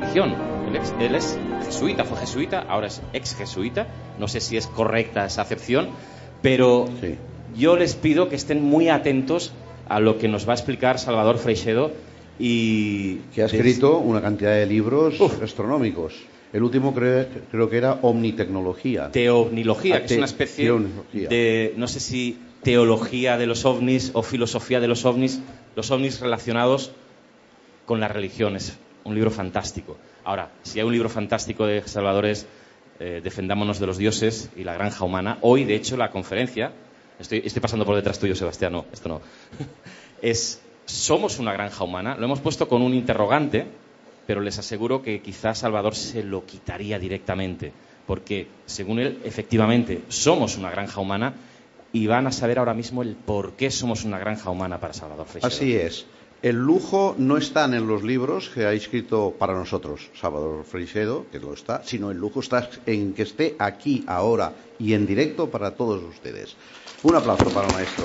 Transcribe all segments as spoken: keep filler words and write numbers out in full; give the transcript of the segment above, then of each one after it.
religión. Él es, él es jesuita, fue jesuita, ahora es ex jesuita. No sé si es correcta esa acepción, pero sí. Yo les pido que estén muy atentos a lo que nos va a explicar Salvador Freixedo. Y que ha escrito una cantidad de libros Uf. astronómicos. El último creo, creo que era Omnitecnología. Teovnilogía, ah, que te, es una especie de, no sé si teología de los ovnis o filosofía de los ovnis, los ovnis relacionados con las religiones. Un libro fantástico. Ahora, si hay un libro fantástico de Salvador es eh, Defendámonos de los dioses y la granja humana. Hoy, de hecho, la conferencia, estoy, estoy pasando por detrás tuyo, Sebastián, no, esto no, es ¿somos una granja humana? Lo hemos puesto con un interrogante, pero les aseguro que quizás Salvador se lo quitaría directamente, porque, según él, efectivamente, somos una granja humana y van a saber ahora mismo el por qué somos una granja humana para Salvador Freixedo. Así es. El lujo no está en los libros que ha escrito para nosotros Salvador Freixedo, que lo está, sino el lujo está en que esté aquí, ahora y en directo para todos ustedes. Un aplauso para el maestro.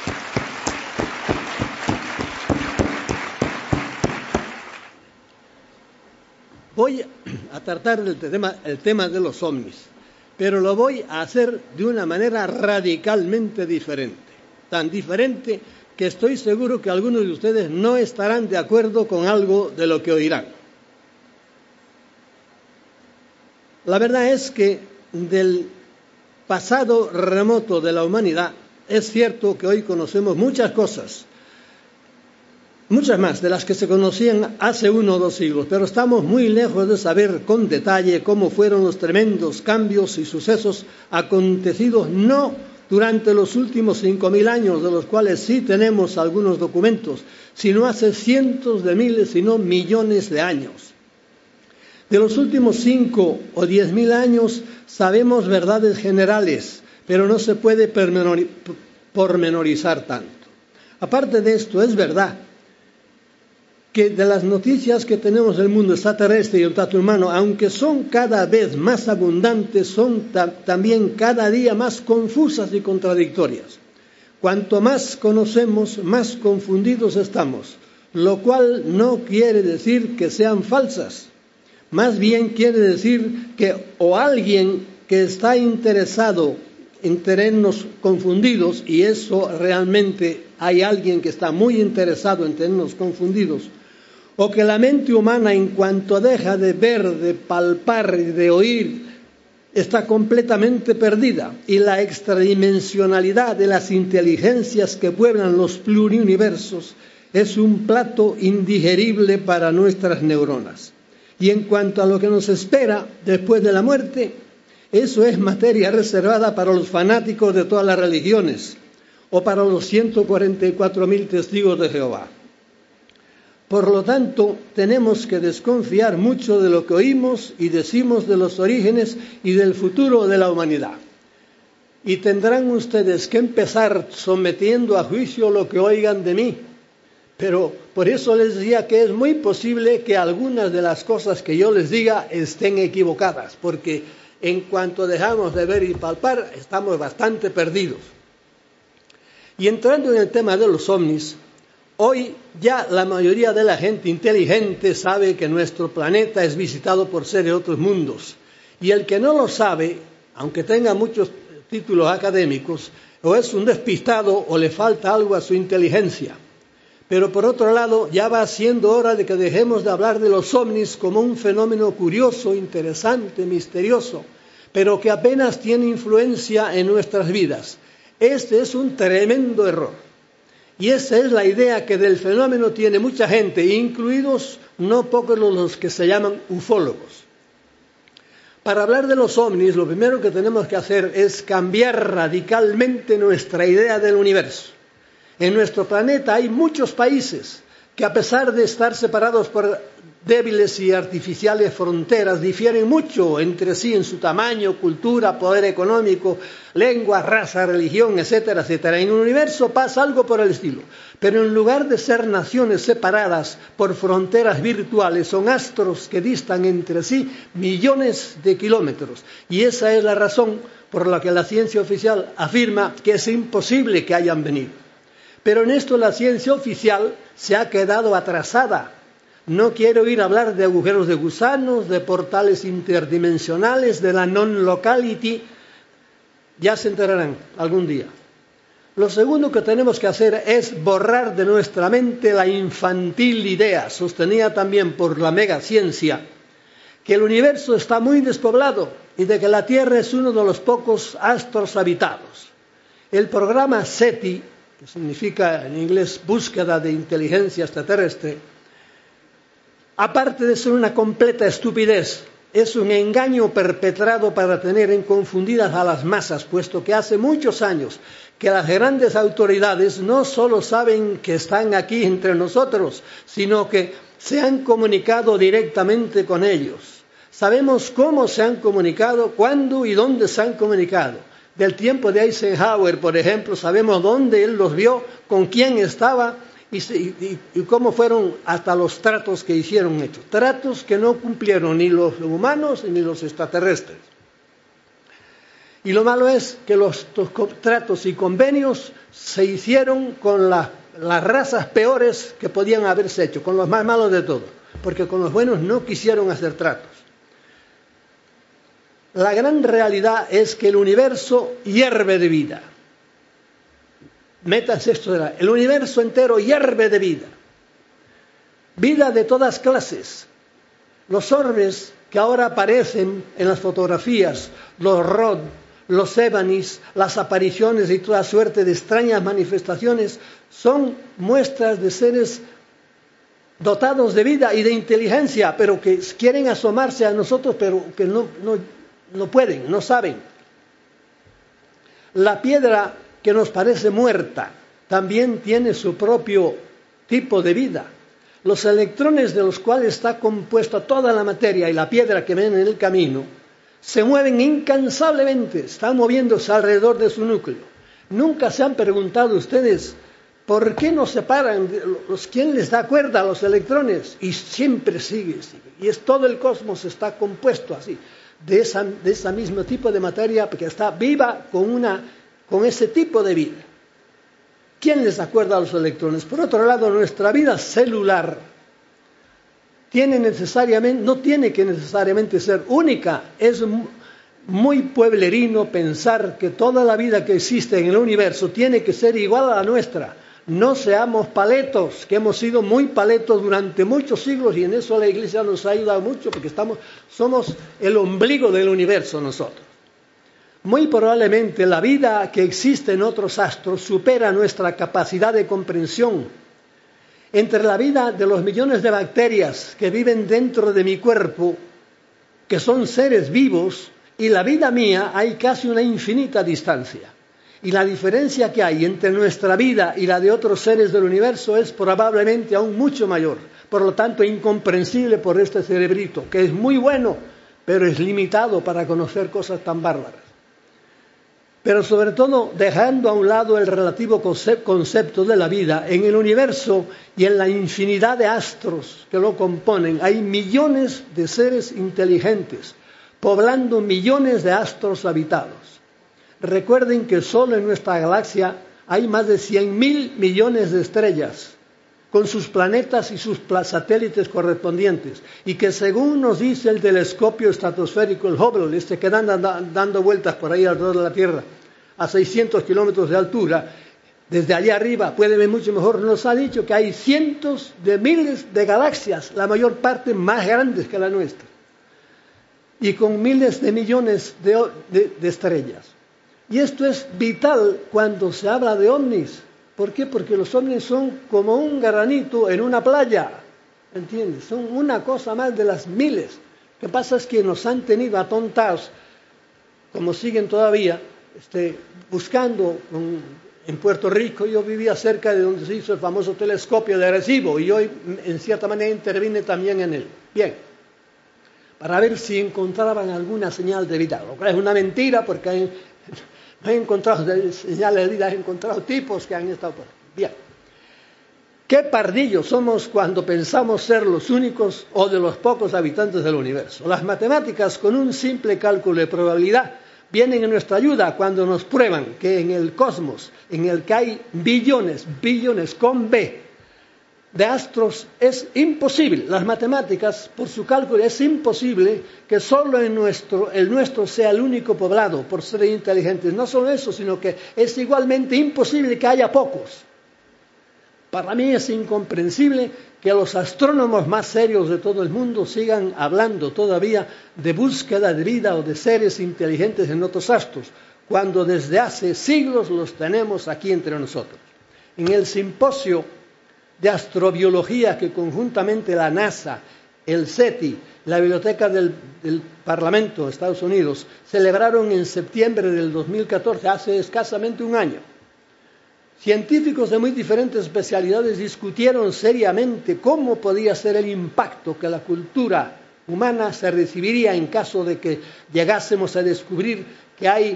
Voy a tratar del tema, el tema de los ovnis, pero lo voy a hacer de una manera radicalmente diferente. Tan diferente que estoy seguro que algunos de ustedes no estarán de acuerdo con algo de lo que oirán. La verdad es que del pasado remoto de la humanidad, es cierto que hoy conocemos muchas cosas, muchas más de las que se conocían hace uno o dos siglos, pero estamos muy lejos de saber con detalle cómo fueron los tremendos cambios y sucesos acontecidos no durante los últimos cinco mil años, de los cuales sí tenemos algunos documentos, sino hace cientos de miles, si no millones de años. De los últimos cinco o diez mil años sabemos verdades generales, pero no se puede pormenorizar tanto. Aparte de esto, es verdad que de las noticias que tenemos del mundo extraterrestre y el trato humano, aunque son cada vez más abundantes, son ta- también cada día más confusas y contradictorias. Cuanto más conocemos, más confundidos estamos, lo cual no quiere decir que sean falsas. Más bien quiere decir que o alguien que está interesado en tenernos confundidos, y eso realmente hay alguien que está muy interesado en tenernos confundidos, o que la mente humana, en cuanto deja de ver, de palpar y de oír, está completamente perdida, y la extradimensionalidad de las inteligencias que pueblan los pluriuniversos es un plato indigerible para nuestras neuronas. Y en cuanto a lo que nos espera después de la muerte, eso es materia reservada para los fanáticos de todas las religiones o para los ciento cuarenta y cuatro mil testigos de Jehová. Por lo tanto, tenemos que desconfiar mucho de lo que oímos y decimos de los orígenes y del futuro de la humanidad. Y tendrán ustedes que empezar sometiendo a juicio lo que oigan de mí. Pero por eso les decía que es muy posible que algunas de las cosas que yo les diga estén equivocadas, porque en cuanto dejamos de ver y palpar, estamos bastante perdidos. Y entrando en el tema de los ovnis, hoy ya la mayoría de la gente inteligente sabe que nuestro planeta es visitado por seres de otros mundos. Y el que no lo sabe, aunque tenga muchos títulos académicos, o es un despistado o le falta algo a su inteligencia. Pero por otro lado, ya va siendo hora de que dejemos de hablar de los ovnis como un fenómeno curioso, interesante, misterioso, pero que apenas tiene influencia en nuestras vidas. Este es un tremendo error. Y esa es la idea que del fenómeno tiene mucha gente, incluidos no pocos los que se llaman ufólogos. Para hablar de los ovnis, lo primero que tenemos que hacer es cambiar radicalmente nuestra idea del universo. En nuestro planeta hay muchos países que, a pesar de estar separados por débiles y artificiales fronteras, difieren mucho entre sí en su tamaño, cultura, poder económico, lengua, raza, religión, etcétera, etcétera. En el universo pasa algo por el estilo. Pero en lugar de ser naciones separadas por fronteras virtuales, son astros que distan entre sí millones de kilómetros. Y esa es la razón por la que la ciencia oficial afirma que es imposible que hayan venido. Pero en esto la ciencia oficial se ha quedado atrasada. No quiero ir a hablar de agujeros de gusanos, de portales interdimensionales, de la non-locality. Ya se enterarán algún día. Lo segundo que tenemos que hacer es borrar de nuestra mente la infantil idea, sostenida también por la megaciencia, que el universo está muy despoblado y de que la Tierra es uno de los pocos astros habitados. El programa SETI, que significa en inglés búsqueda de inteligencia extraterrestre, aparte de ser una completa estupidez, es un engaño perpetrado para tener en confundidas a las masas, puesto que hace muchos años que las grandes autoridades no solo saben que están aquí entre nosotros, sino que se han comunicado directamente con ellos. Sabemos cómo se han comunicado, cuándo y dónde se han comunicado. Del tiempo de Eisenhower, por ejemplo, sabemos dónde él los vio, con quién estaba y, y, y cómo fueron hasta los tratos que hicieron hechos. Tratos que no cumplieron ni los humanos ni los extraterrestres. Y lo malo es que los, los tratos y convenios se hicieron con la, las razas peores que podían haberse hecho, con los más malos de todos, porque con los buenos no quisieron hacer tratos. La gran realidad es que el universo hierve de vida. Métanse esto de la... El universo entero hierve de vida. Vida de todas clases. Los orbes que ahora aparecen en las fotografías, los Rod, los Evanis, las apariciones y toda suerte de extrañas manifestaciones, son muestras de seres dotados de vida y de inteligencia, pero que quieren asomarse a nosotros, pero que no, no, no pueden, no saben. La piedra que nos parece muerta también tiene su propio tipo de vida. Los electrones de los cuales está compuesta toda la materia y la piedra que ven en el camino se mueven incansablemente, están moviéndose alrededor de su núcleo. Nunca se han preguntado ustedes por qué no se paran, los, quién les da cuerda a los electrones, y siempre sigue, sigue. Y es todo el cosmos está compuesto así, de esa, de ese mismo tipo de materia que está viva con, una, con ese tipo de vida. ¿Quién les da cuerda a los electrones? Por otro lado, nuestra vida celular tiene necesariamente, no tiene que necesariamente ser única. Es muy pueblerino pensar que toda la vida que existe en el universo tiene que ser igual a la nuestra. No seamos paletos, que hemos sido muy paletos durante muchos siglos, y en eso la Iglesia nos ha ayudado mucho, porque estamos, somos el ombligo del universo nosotros. Muy probablemente la vida que existe en otros astros supera nuestra capacidad de comprensión. Entre la vida de los millones de bacterias que viven dentro de mi cuerpo, que son seres vivos, y la vida mía hay casi una infinita distancia. Y la diferencia que hay entre nuestra vida y la de otros seres del universo es probablemente aún mucho mayor. Por lo tanto, incomprensible por este cerebrito, que es muy bueno, pero es limitado para conocer cosas tan bárbaras. Pero sobre todo, dejando a un lado el relativo concepto de la vida, en el universo y en la infinidad de astros que lo componen, hay millones de seres inteligentes, poblando millones de astros habitados. Recuerden que solo en nuestra galaxia hay más de cien mil millones de estrellas, con sus planetas y sus satélites correspondientes, y que según nos dice el telescopio estratosférico, el Hubble, este que anda dando vueltas por ahí alrededor de la Tierra, a seiscientos kilómetros de altura, desde allá arriba puede ver mucho mejor, nos ha dicho que hay cientos de miles de galaxias, la mayor parte más grandes que la nuestra, y con miles de millones de, de, de estrellas. Y esto es vital cuando se habla de ovnis. ¿Por qué? Porque los ovnis son como un granito en una playa, ¿entiendes? Son una cosa más de las miles. Lo que pasa es que nos han tenido atontados, como siguen todavía, este, buscando un, en Puerto Rico. Yo vivía cerca de donde se hizo el famoso telescopio de Arecibo, y yo en cierta manera intervine también en él. Bien, para ver si encontraban alguna señal de vida, lo cual es una mentira, porque hay... No he encontrado señales de vida, he encontrado tipos que han estado por aquí. Bien. ¿Qué pardillos somos cuando pensamos ser los únicos o de los pocos habitantes del universo? Las matemáticas, con un simple cálculo de probabilidad, vienen en nuestra ayuda cuando nos prueban que en el cosmos, en el que hay billones, billones con B, de astros es imposible. Las matemáticas, por su cálculo, es imposible que solo en nuestro, el nuestro sea el único poblado por ser inteligentes. No solo eso, sino que es igualmente imposible que haya pocos. Para mí es incomprensible que los astrónomos más serios de todo el mundo sigan hablando todavía de búsqueda de vida o de seres inteligentes en otros astros, cuando desde hace siglos los tenemos aquí entre nosotros. En el simposio de astrobiología que conjuntamente la NASA, el SETI, la Biblioteca del, del Parlamento de Estados Unidos celebraron en septiembre del dos mil catorce, hace escasamente un año, científicos de muy diferentes especialidades discutieron seriamente cómo podía ser el impacto que la cultura humana se recibiría en caso de que llegásemos a descubrir que hay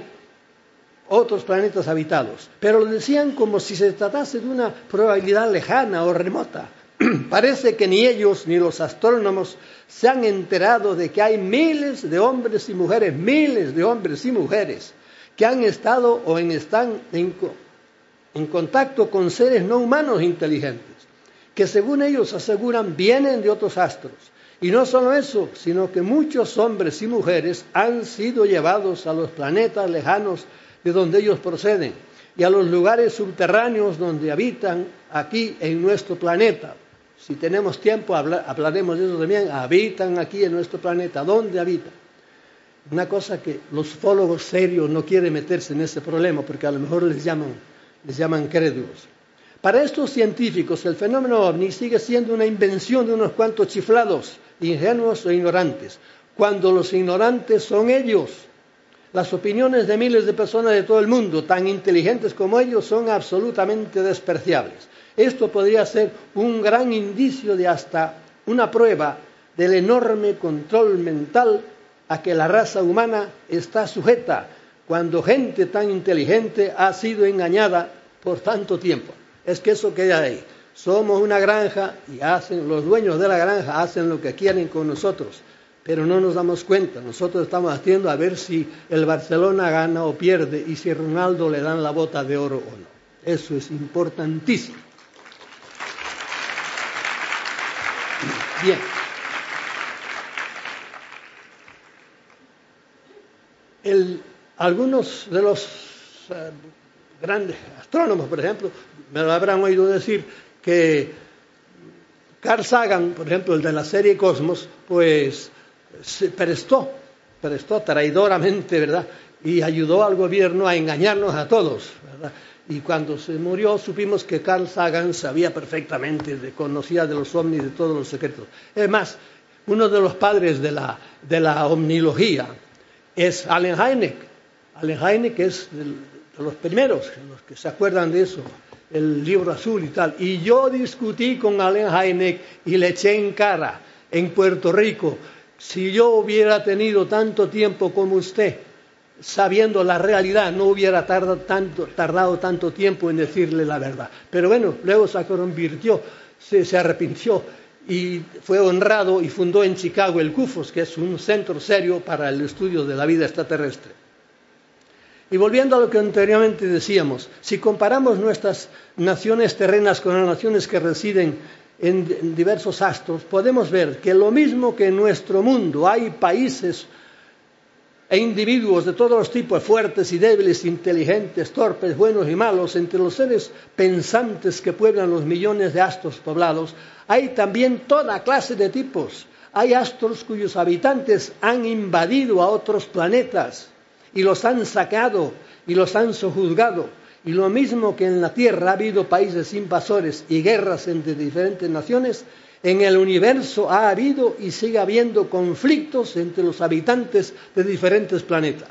otros planetas habitados. Pero lo decían como si se tratase de una probabilidad lejana o remota. Parece que ni ellos ni los astrónomos se han enterado de que hay miles de hombres y mujeres, miles de hombres y mujeres que han estado o en, están en en contacto con seres no humanos inteligentes, que según ellos aseguran vienen de otros astros. Y no solo eso, sino que muchos hombres y mujeres han sido llevados a los planetas lejanos de donde ellos proceden y a los lugares subterráneos donde habitan aquí en nuestro planeta. Si tenemos tiempo habla, hablaremos de eso también. Habitan aquí en nuestro planeta. ¿Dónde habitan? Una cosa que los ufólogos serios no quieren meterse en ese problema porque a lo mejor les llaman les llaman crédulos. Para estos científicos, el fenómeno ovni sigue siendo una invención de unos cuantos chiflados, ingenuos o ignorantes, cuando los ignorantes son ellos. Las opiniones de miles de personas de todo el mundo, tan inteligentes como ellos, son absolutamente despreciables. Esto podría ser un gran indicio de hasta una prueba del enorme control mental a que la raza humana está sujeta cuando gente tan inteligente ha sido engañada por tanto tiempo. Es que eso queda ahí. Somos una granja y hacen, los dueños de la granja hacen lo que quieren con nosotros, pero no nos damos cuenta. Nosotros estamos haciendo a ver si el Barcelona gana o pierde y si a Ronaldo le dan la bota de oro o no. Eso es importantísimo. Bien. El Algunos de los uh, grandes astrónomos, por ejemplo, me lo habrán oído decir que Carl Sagan, por ejemplo, el de la serie Cosmos, pues se prestó, prestó traidoramente, ¿verdad? Y ayudó al gobierno a engañarnos a todos, ¿verdad? Y cuando se murió supimos que Carl Sagan sabía perfectamente, de, conocía de los ovnis, de todos los secretos. Es más, uno de los padres de la, de la omnilogía es Allen Hynek. Allen Hynek es de los primeros, los que se acuerdan de eso, el libro azul y tal. Y yo discutí con Allen Hynek y le eché en cara en Puerto Rico, si yo hubiera tenido tanto tiempo como usted, sabiendo la realidad, no hubiera tardado tanto, tardado tanto tiempo en decirle la verdad. Pero bueno, luego se convirtió, se, se arrepintió y fue honrado y fundó en Chicago el C U F O S, que es un centro serio para el estudio de la vida extraterrestre. Y volviendo a lo que anteriormente decíamos, si comparamos nuestras naciones terrenas con las naciones que residen en diversos astros, podemos ver que lo mismo que en nuestro mundo hay países e individuos de todos los tipos, fuertes y débiles, inteligentes, torpes, buenos y malos, entre los seres pensantes que pueblan los millones de astros poblados, hay también toda clase de tipos. Hay astros cuyos habitantes han invadido a otros planetas y los han sacado y los han sojuzgado. Y lo mismo que en la Tierra ha habido países invasores y guerras entre diferentes naciones, en el universo ha habido y sigue habiendo conflictos entre los habitantes de diferentes planetas.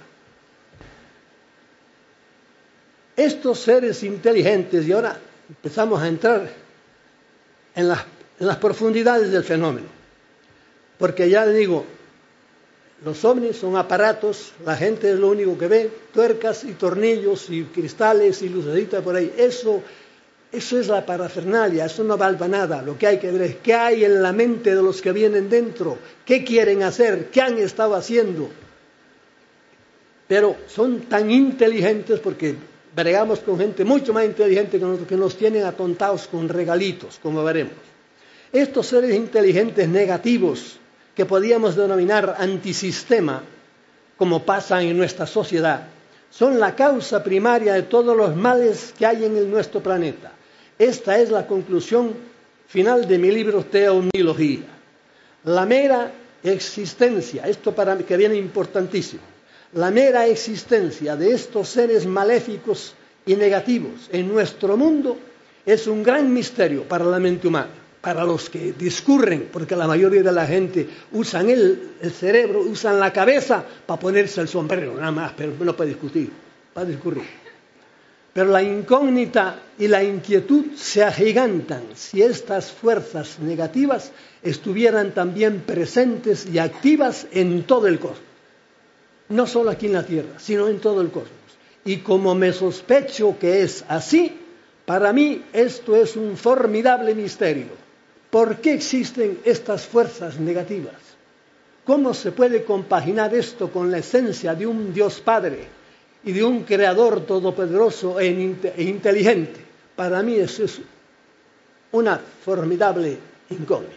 Estos seres inteligentes, y ahora empezamos a entrar en las, en las profundidades del fenómeno, porque ya le digo, los ovnis son aparatos, la gente es lo único que ve, tuercas y tornillos y cristales y lucecitas por ahí. Eso, eso es la parafernalia, eso no vale nada. Lo que hay que ver es qué hay en la mente de los que vienen dentro, qué quieren hacer, qué han estado haciendo. Pero son tan inteligentes porque bregamos con gente mucho más inteligente que nosotros, que nos tienen atontados con regalitos, como veremos. Estos seres inteligentes negativos, que podríamos denominar antisistema, como pasa en nuestra sociedad, son la causa primaria de todos los males que hay en nuestro planeta. Esta es la conclusión final de mi libro Teomnología. La mera existencia, esto para mí que viene importantísimo, la mera existencia de estos seres maléficos y negativos en nuestro mundo es un gran misterio para la mente humana, para los que discurren, porque la mayoría de la gente usan el, el cerebro, usan la cabeza para ponerse el sombrero, nada más, pero no para discutir, para discurrir. Pero la incógnita y la inquietud se agigantan si estas fuerzas negativas estuvieran también presentes y activas en todo el cosmos. No solo aquí en la Tierra, sino en todo el cosmos. Y como me sospecho que es así, para mí esto es un formidable misterio. ¿Por qué existen estas fuerzas negativas? ¿Cómo se puede compaginar esto con la esencia de un Dios Padre y de un Creador todopoderoso e inteligente? Para mí eso es una formidable incógnita.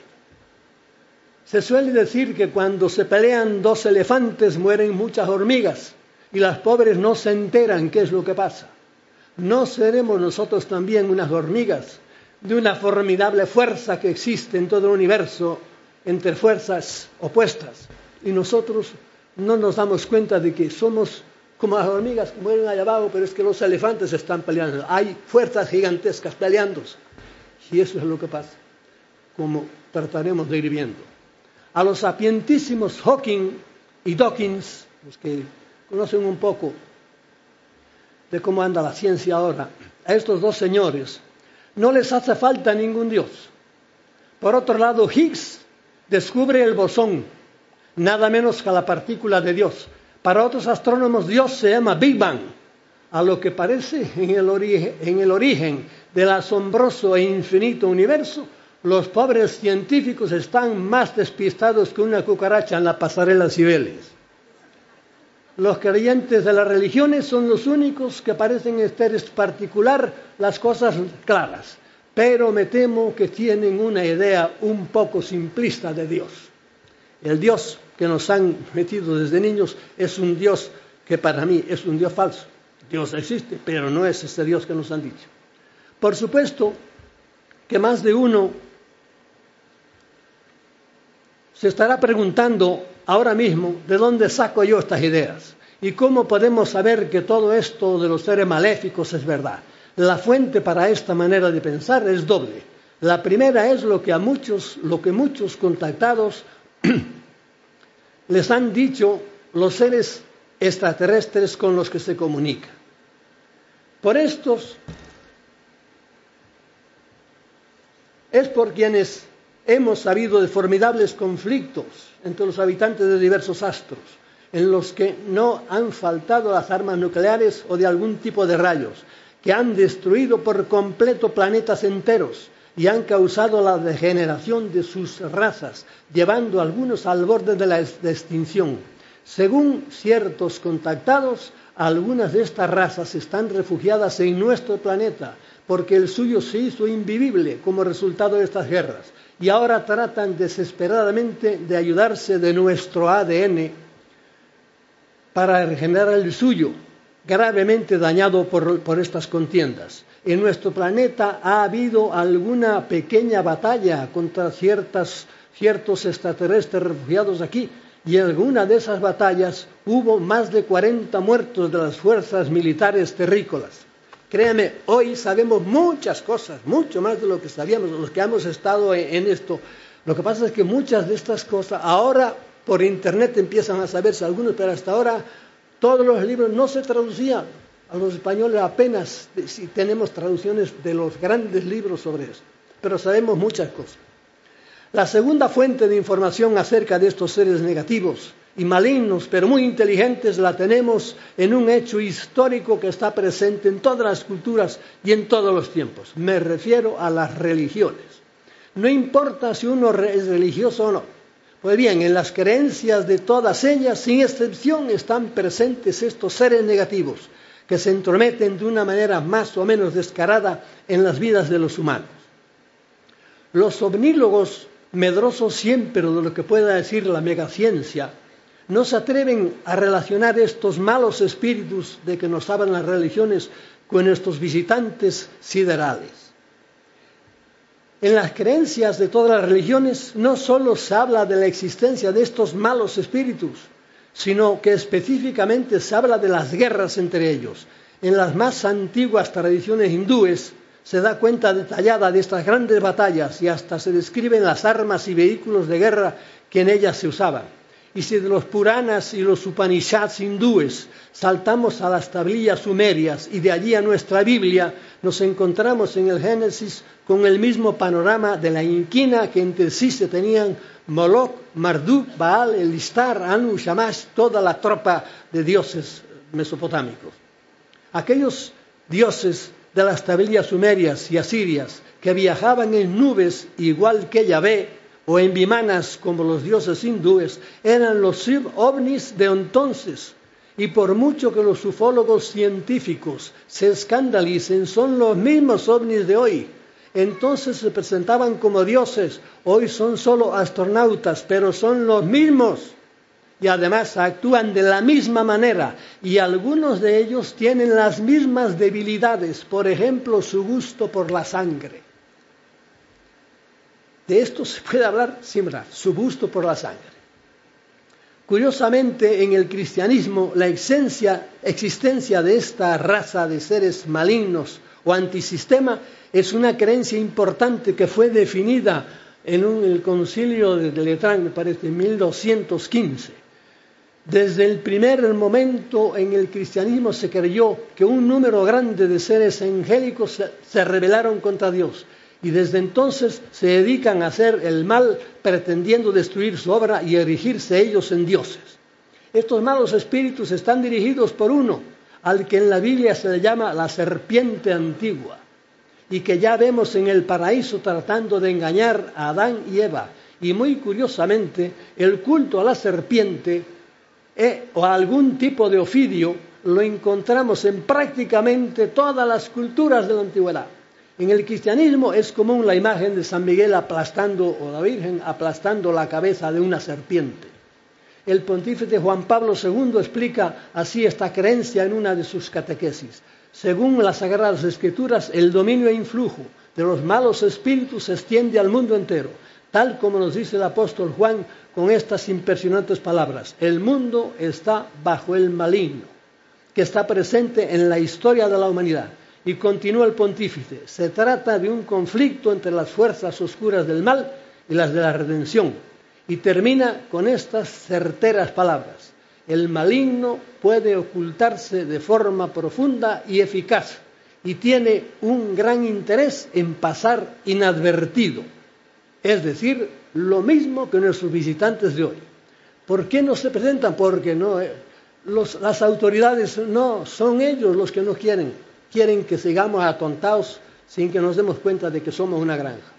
Se suele decir que cuando se pelean dos elefantes mueren muchas hormigas y las pobres no se enteran qué es lo que pasa. ¿No seremos nosotros también unas hormigas de una formidable fuerza que existe en todo el universo entre fuerzas opuestas? Y nosotros no nos damos cuenta de que somos como las hormigas que mueren allá abajo, pero es que los elefantes están peleando. Hay fuerzas gigantescas peleándose. Y eso es lo que pasa, como trataremos de ir viendo. A los sapientísimos Hawking y Dawkins, los que conocen un poco de cómo anda la ciencia ahora, a estos dos señores no les hace falta ningún Dios. Por otro lado, Higgs descubre el bosón, nada menos que la partícula de Dios. Para otros astrónomos, Dios se llama Big Bang, a lo que parece en el origen, en el origen del asombroso e infinito universo. Los pobres científicos están más despistados que una cucaracha en la pasarela Cibeles. Los creyentes de las religiones son los únicos que parecen estar en particular las cosas claras, pero me temo que tienen una idea un poco simplista de Dios. El Dios que nos han metido desde niños es un Dios que para mí es un Dios falso. Dios existe, pero no es ese Dios que nos han dicho. Por supuesto que más de uno se estará preguntando ahora mismo de dónde saco yo estas ideas y cómo podemos saber que todo esto de los seres maléficos es verdad. La fuente para esta manera de pensar es doble. La primera es lo que a muchos, lo que muchos contactados les han dicho los seres extraterrestres con los que se comunica. Por estos es por quienes hemos sabido de formidables conflictos entre los habitantes de diversos astros, en los que no han faltado las armas nucleares o de algún tipo de rayos, que han destruido por completo planetas enteros y han causado la degeneración de sus razas, llevando a algunos al borde de la extinción. Según ciertos contactados, algunas de estas razas están refugiadas en nuestro planeta, porque el suyo se hizo invivible como resultado de estas guerras, y ahora tratan desesperadamente de ayudarse de nuestro A D N para regenerar el suyo, gravemente dañado por, por estas contiendas. En nuestro planeta ha habido alguna pequeña batalla contra ciertas, ciertos extraterrestres refugiados aquí, y en alguna de esas batallas hubo más de cuarenta muertos de las fuerzas militares terrícolas. Créame, hoy sabemos muchas cosas, mucho más de lo que sabíamos, los que hemos estado en, en esto. Lo que pasa es que muchas de estas cosas ahora por internet empiezan a saberse algunos, pero hasta ahora todos los libros no se traducían. A los españoles apenas si tenemos traducciones de los grandes libros sobre esto, pero sabemos muchas cosas. La segunda fuente de información acerca de estos seres negativos y malignos, pero muy inteligentes, la tenemos en un hecho histórico que está presente en todas las culturas y en todos los tiempos. Me refiero a las religiones. No importa si uno es religioso o no. Pues bien, en las creencias de todas ellas, sin excepción, están presentes estos seres negativos, que se entrometen de una manera más o menos descarada en las vidas de los humanos. Los ovnílogos, medrosos siempre de lo que pueda decir la megaciencia, no se atreven a relacionar estos malos espíritus de que nos hablan las religiones con estos visitantes siderales. En las creencias de todas las religiones no solo se habla de la existencia de estos malos espíritus, sino que específicamente se habla de las guerras entre ellos. En las más antiguas tradiciones hindúes se da cuenta detallada de estas grandes batallas y hasta se describen las armas y vehículos de guerra que en ellas se usaban. Y si de los Puranas y los Upanishads hindúes saltamos a las tablillas sumerias y de allí a nuestra Biblia, nos encontramos en el Génesis con el mismo panorama de la inquina que entre sí se tenían Moloch, Marduk, Baal, Elistar, Anu, Shamash, toda la tropa de dioses mesopotámicos. Aquellos dioses de las tablillas sumerias y asirias que viajaban en nubes igual que Yahvé o en vimanas como los dioses hindúes eran los ovnis de entonces, y por mucho que los ufólogos científicos se escandalicen, son los mismos ovnis de hoy. Entonces se presentaban como dioses, hoy son solo astronautas, pero son los mismos. Y además actúan de la misma manera, y algunos de ellos tienen las mismas debilidades, por ejemplo, su gusto por la sangre. De esto se puede hablar sin hablar, su gusto por la sangre. Curiosamente, en el cristianismo, la existencia, existencia de esta raza de seres malignos o antisistema es una creencia importante que fue definida en un, el concilio de Letrán, me parece, en mil doscientos quince. Desde el primer momento en el cristianismo se creyó que un número grande de seres angélicos se, se rebelaron contra Dios y desde entonces se dedican a hacer el mal pretendiendo destruir su obra y erigirse ellos en dioses. Estos malos espíritus están dirigidos por uno, al que en la Biblia se le llama la serpiente antigua, y que ya vemos en el paraíso tratando de engañar a Adán y Eva. Y muy curiosamente, el culto a la serpiente eh, o a algún tipo de ofidio lo encontramos en prácticamente todas las culturas de la antigüedad. En el cristianismo es común la imagen de San Miguel aplastando, o la Virgen aplastando la cabeza de una serpiente. El pontífice Juan Pablo segundo explica así esta creencia en una de sus catequesis. Según las Sagradas Escrituras, el dominio e influjo de los malos espíritus se extiende al mundo entero, tal como nos dice el apóstol Juan con estas impresionantes palabras. El mundo está bajo el maligno, que está presente en la historia de la humanidad. Y continúa el pontífice, se trata de un conflicto entre las fuerzas oscuras del mal y las de la redención. Y termina con estas certeras palabras. El maligno puede ocultarse de forma profunda y eficaz y tiene un gran interés en pasar inadvertido. Es decir, lo mismo que nuestros visitantes de hoy. ¿Por qué no se presentan? Porque no, eh, los, las autoridades no son ellos los que no quieren. Quieren que sigamos atontados sin que nos demos cuenta de que somos una granja.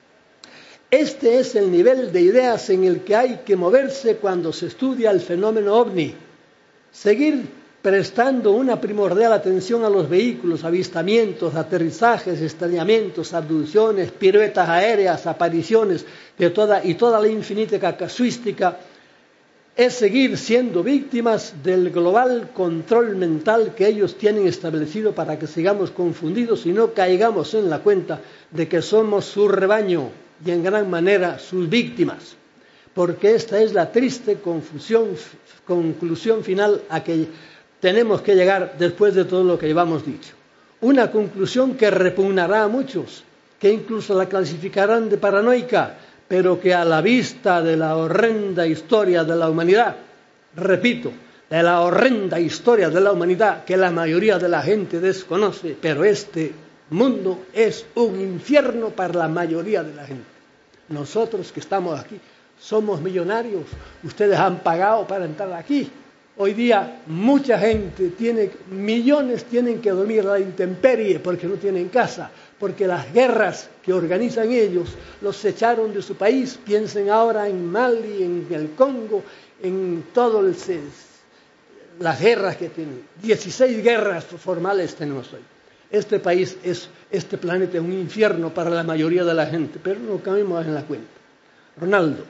Este es el nivel de ideas en el que hay que moverse cuando se estudia el fenómeno ovni. Seguir prestando una primordial atención a los vehículos, avistamientos, aterrizajes, extrañamientos, abducciones, piruetas aéreas, apariciones de toda, y toda la infinita casuística, es seguir siendo víctimas del global control mental que ellos tienen establecido para que sigamos confundidos y no caigamos en la cuenta de que somos su rebaño y en gran manera sus víctimas. Porque esta es la triste confusión, conclusión final a que tenemos que llegar después de todo lo que llevamos dicho. Una conclusión que repugnará a muchos, que incluso la clasificarán de paranoica, pero que a la vista de la horrenda historia de la humanidad, repito, de la horrenda historia de la humanidad que la mayoría de la gente desconoce, pero este mundo es un infierno para la mayoría de la gente. Nosotros que estamos aquí somos millonarios, ustedes han pagado para entrar aquí. Hoy día mucha gente, tiene, millones tienen que dormir a la intemperie porque no tienen casa, porque las guerras que organizan ellos los echaron de su país. Piensen ahora en Mali, en el Congo, en todo el, las guerras que tienen. dieciséis guerras formales tenemos hoy. Este país, es, este planeta es un infierno para la mayoría de la gente, pero no caemos en la cuenta. Ronaldo,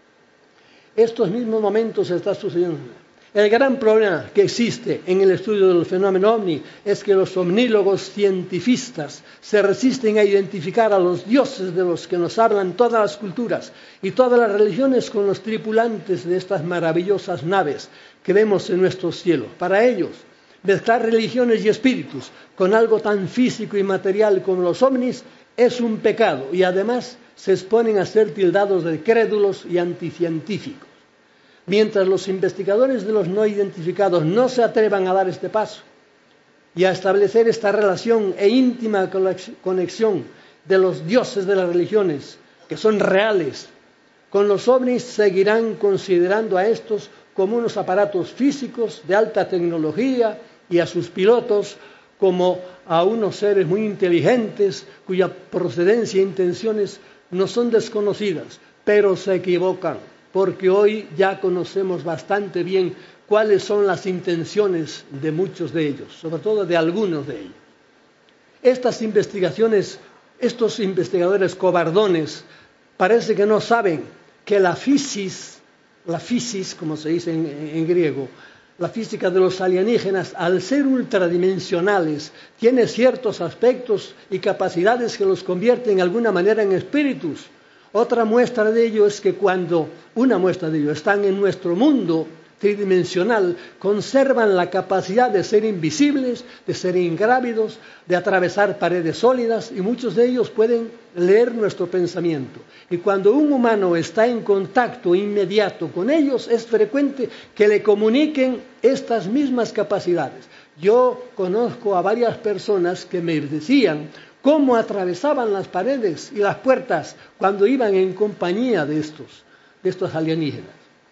estos mismos momentos está sucediendo. El gran problema que existe en el estudio del fenómeno ovni es que los omnílogos cientifistas se resisten a identificar a los dioses de los que nos hablan todas las culturas y todas las religiones con los tripulantes de estas maravillosas naves que vemos en nuestro cielo. Para ellos, mezclar religiones y espíritus con algo tan físico y material como los ovnis es un pecado y además se exponen a ser tildados de crédulos y anticientíficos. Mientras los investigadores de los no identificados no se atrevan a dar este paso y a establecer esta relación e íntima conexión de los dioses de las religiones, que son reales, con los ovnis seguirán considerando a estos como unos aparatos físicos de alta tecnología y a sus pilotos como a unos seres muy inteligentes cuya procedencia e intenciones no son desconocidas, pero se equivocan, porque hoy ya conocemos bastante bien cuáles son las intenciones de muchos de ellos, sobre todo de algunos de ellos. Estas investigaciones, estos investigadores cobardones, parece que no saben que la fisis, la fisis, como se dice en, en griego, la física de los alienígenas, al ser ultradimensionales, tiene ciertos aspectos y capacidades que los convierten de alguna manera en espíritus. Otra muestra de ello es que cuando, una muestra de ello, están en nuestro mundo tridimensional, conservan la capacidad de ser invisibles, de ser ingrávidos, de atravesar paredes sólidas y muchos de ellos pueden leer nuestro pensamiento. Y cuando un humano está en contacto inmediato con ellos, es frecuente que le comuniquen estas mismas capacidades. Yo conozco a varias personas que me decían cómo atravesaban las paredes y las puertas cuando iban en compañía de estos, de estos alienígenas.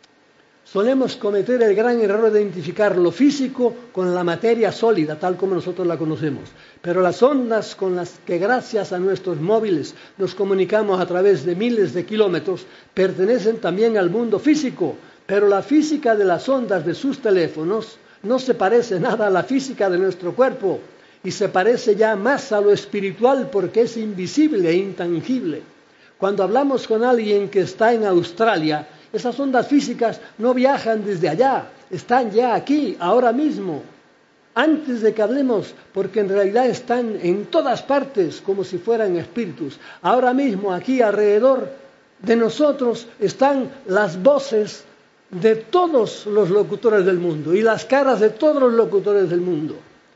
Solemos cometer el gran error de identificar lo físico con la materia sólida, tal como nosotros la conocemos. Pero las ondas con las que gracias a nuestros móviles nos comunicamos a través de miles de kilómetros pertenecen también al mundo físico. Pero la física de las ondas de sus teléfonos no se parece nada a la física de nuestro cuerpo y se parece ya más a lo espiritual porque es invisible e intangible. Cuando hablamos con alguien que está en Australia, esas ondas físicas no viajan desde allá, están ya aquí, ahora mismo, antes de que hablemos, porque en realidad están en todas partes como si fueran espíritus. Ahora mismo, aquí alrededor de nosotros, están las voces de todos los locutores del mundo y las caras de todos los locutores del mundo.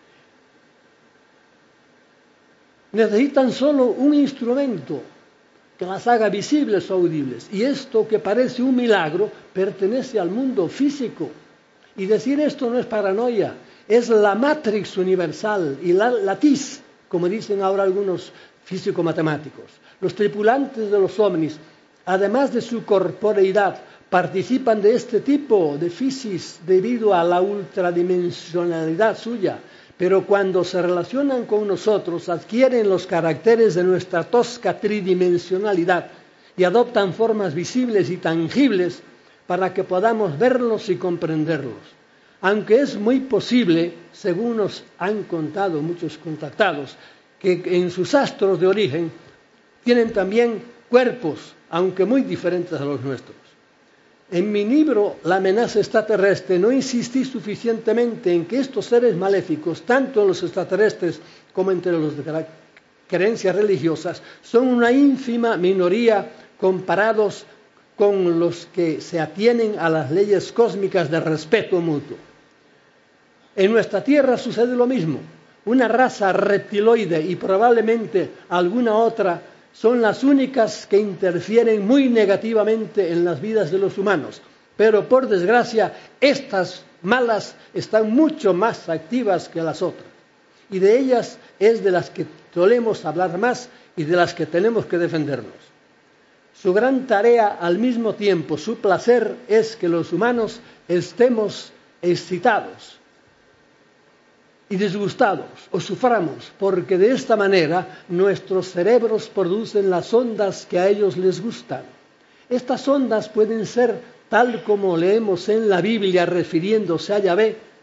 Necesitan solo un instrumento que las haga visibles o audibles. Y esto, que parece un milagro, pertenece al mundo físico. Y decir esto no es paranoia, es la matrix universal y la latiz, como dicen ahora algunos físico-matemáticos. Los tripulantes de los ovnis, además de su corporeidad, participan de este tipo de fisis debido a la ultradimensionalidad suya. Pero cuando se relacionan con nosotros, adquieren los caracteres de nuestra tosca tridimensionalidad y adoptan formas visibles y tangibles para que podamos verlos y comprenderlos. Aunque es muy posible, según nos han contado muchos contactados, que en sus astros de origen tienen también cuerpos, aunque muy diferentes a los nuestros. En mi libro, La amenaza extraterrestre, no insistí suficientemente en que estos seres maléficos, tanto los extraterrestres como entre los de creencias religiosas, son una ínfima minoría comparados con los que se atienen a las leyes cósmicas de respeto mutuo. En nuestra Tierra sucede lo mismo. Una raza reptiloide y probablemente alguna otra son las únicas que interfieren muy negativamente en las vidas de los humanos. Pero, por desgracia, estas malas están mucho más activas que las otras. Y de ellas es de las que solemos hablar más y de las que tenemos que defendernos. Su gran tarea, al mismo tiempo, su placer, es que los humanos estemos excitados y disgustados o suframos, porque de esta manera nuestros cerebros producen las ondas que a ellos les gustan. Estas ondas pueden ser, tal como leemos en la Biblia refiriéndose a Yahvé,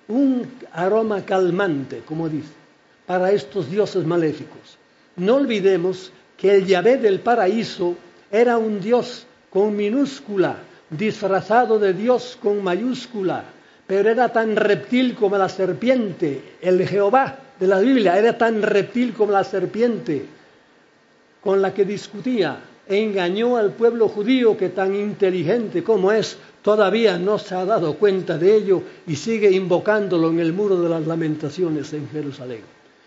un aroma calmante, como dice, para estos dioses maléficos. No olvidemos que el Yahvé del paraíso era un dios con minúscula, disfrazado de Dios con mayúscula, pero era tan reptil como la serpiente. El Jehová de la Biblia era tan reptil como la serpiente con la que discutía. Engañó al pueblo judío, que tan inteligente como es, todavía no se ha dado cuenta de ello y sigue invocándolo en el muro de las lamentaciones en Jerusalén.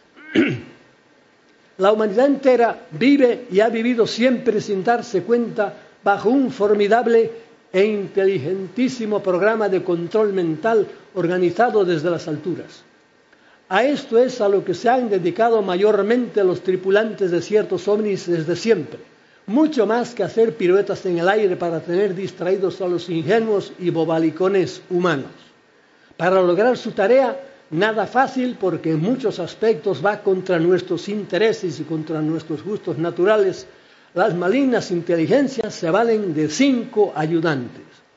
La humanidad entera vive y ha vivido siempre sin darse cuenta bajo un formidable e inteligentísimo programa de control mental organizado desde las alturas. A esto es a lo que se han dedicado mayormente los tripulantes de ciertos ovnis desde siempre, mucho más que hacer piruetas en el aire para tener distraídos a los ingenuos y bobalicones humanos. Para lograr su tarea, nada fácil, porque en muchos aspectos va contra nuestros intereses y contra nuestros gustos naturales. Las malignas inteligencias se valen de cinco ayudantes.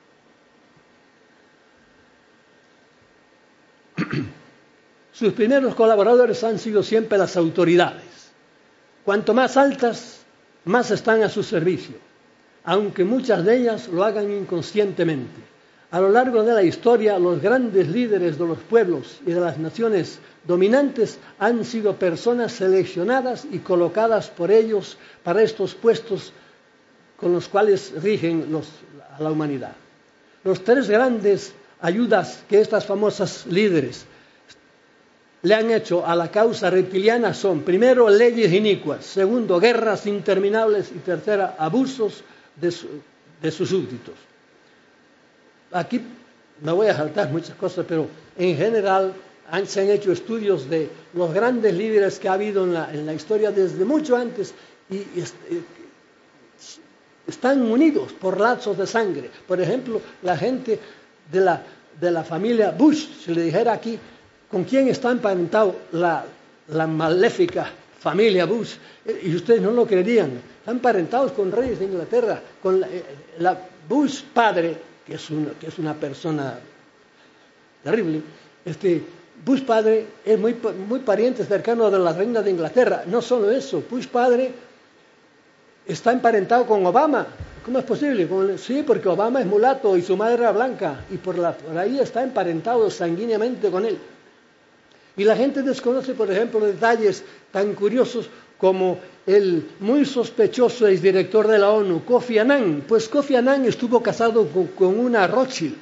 Sus primeros colaboradores han sido siempre las autoridades. Cuanto más altas, más están a su servicio, aunque muchas de ellas lo hagan inconscientemente. A lo largo de la historia, los grandes líderes de los pueblos y de las naciones dominantes han sido personas seleccionadas y colocadas por ellos para estos puestos con los cuales rigen los, a la humanidad. Los tres grandes ayudas que estas famosas líderes le han hecho a la causa reptiliana son, primero, leyes inicuas, segundo, guerras interminables y tercera, abusos de, su, de sus súbditos. Aquí me voy a saltar muchas cosas, pero en general han, se han hecho estudios de los grandes líderes que ha habido en la, en la historia desde mucho antes y, y est, eh, están unidos por lazos de sangre. Por ejemplo, la gente de la, de la familia Bush, si le dijera aquí, ¿con quién está emparentado la, la maléfica familia Bush? Y ustedes no lo creerían. Están emparentados con reyes de Inglaterra, con la, la Bush padre, que es una, que es una persona terrible. Este, Bush padre es muy, muy pariente cercano de la reina de Inglaterra. No solo eso, Bush padre está emparentado con Obama. ¿Cómo es posible? Sí, porque Obama es mulato y su madre era blanca, y por, la, por ahí está emparentado sanguíneamente con él. Y la gente desconoce, por ejemplo, detalles tan curiosos como el muy sospechoso exdirector de la ONU, Kofi Annan. Pues Kofi Annan estuvo casado con, con una Rothschild.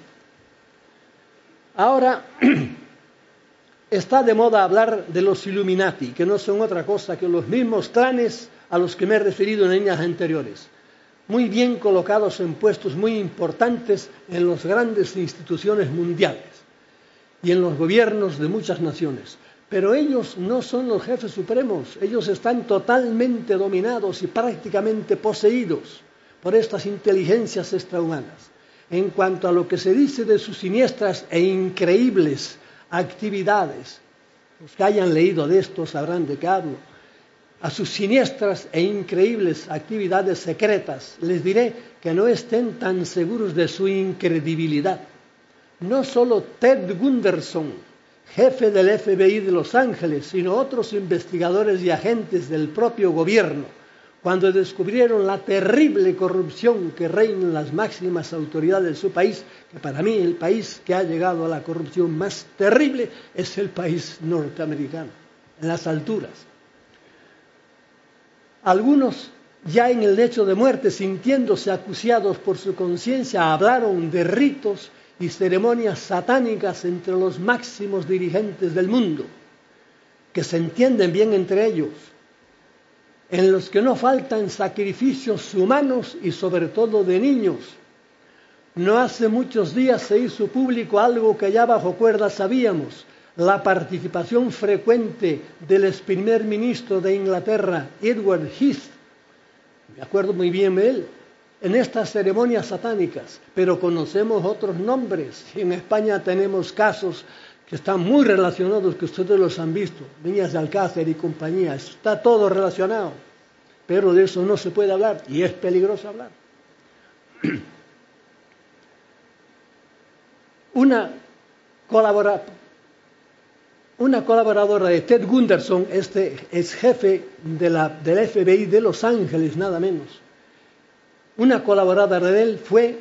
Ahora está de moda hablar de los Illuminati, que no son otra cosa que los mismos clanes a los que me he referido en líneas anteriores, muy bien colocados en puestos muy importantes en las grandes instituciones mundiales y en los gobiernos de muchas naciones. Pero ellos no son los jefes supremos, ellos están totalmente dominados y prácticamente poseídos por estas inteligencias extrahumanas. En cuanto a lo que se dice de sus siniestras e increíbles actividades, los que hayan leído de esto sabrán de qué hablo, a sus siniestras e increíbles actividades secretas, les diré que no estén tan seguros de su incredibilidad. No solo Ted Gunderson, jefe del F B I de Los Ángeles, sino otros investigadores y agentes del propio gobierno, cuando descubrieron la terrible corrupción que reina en las máximas autoridades de su país, que para mí el país que ha llegado a la corrupción más terrible es el país norteamericano, en las alturas. Algunos, ya en el lecho de muerte, sintiéndose acuciados por su conciencia, hablaron de ritos y ceremonias satánicas entre los máximos dirigentes del mundo, que se entienden bien entre ellos, en los que no faltan sacrificios humanos y sobre todo de niños. No hace muchos días se hizo público algo que ya bajo cuerda sabíamos, la participación frecuente del ex primer ministro de Inglaterra, Edward Heath, me acuerdo muy bien de él, en estas ceremonias satánicas, pero conocemos otros nombres. En España tenemos casos que están muy relacionados, que ustedes los han visto, Viñas de Alcácer y compañía, está todo relacionado, pero de eso no se puede hablar y es peligroso hablar. Una colabora, una colaboradora de Ted Gunderson, este ex jefe de la, del F B I de Los Ángeles, nada menos. Una colaboradora de él fue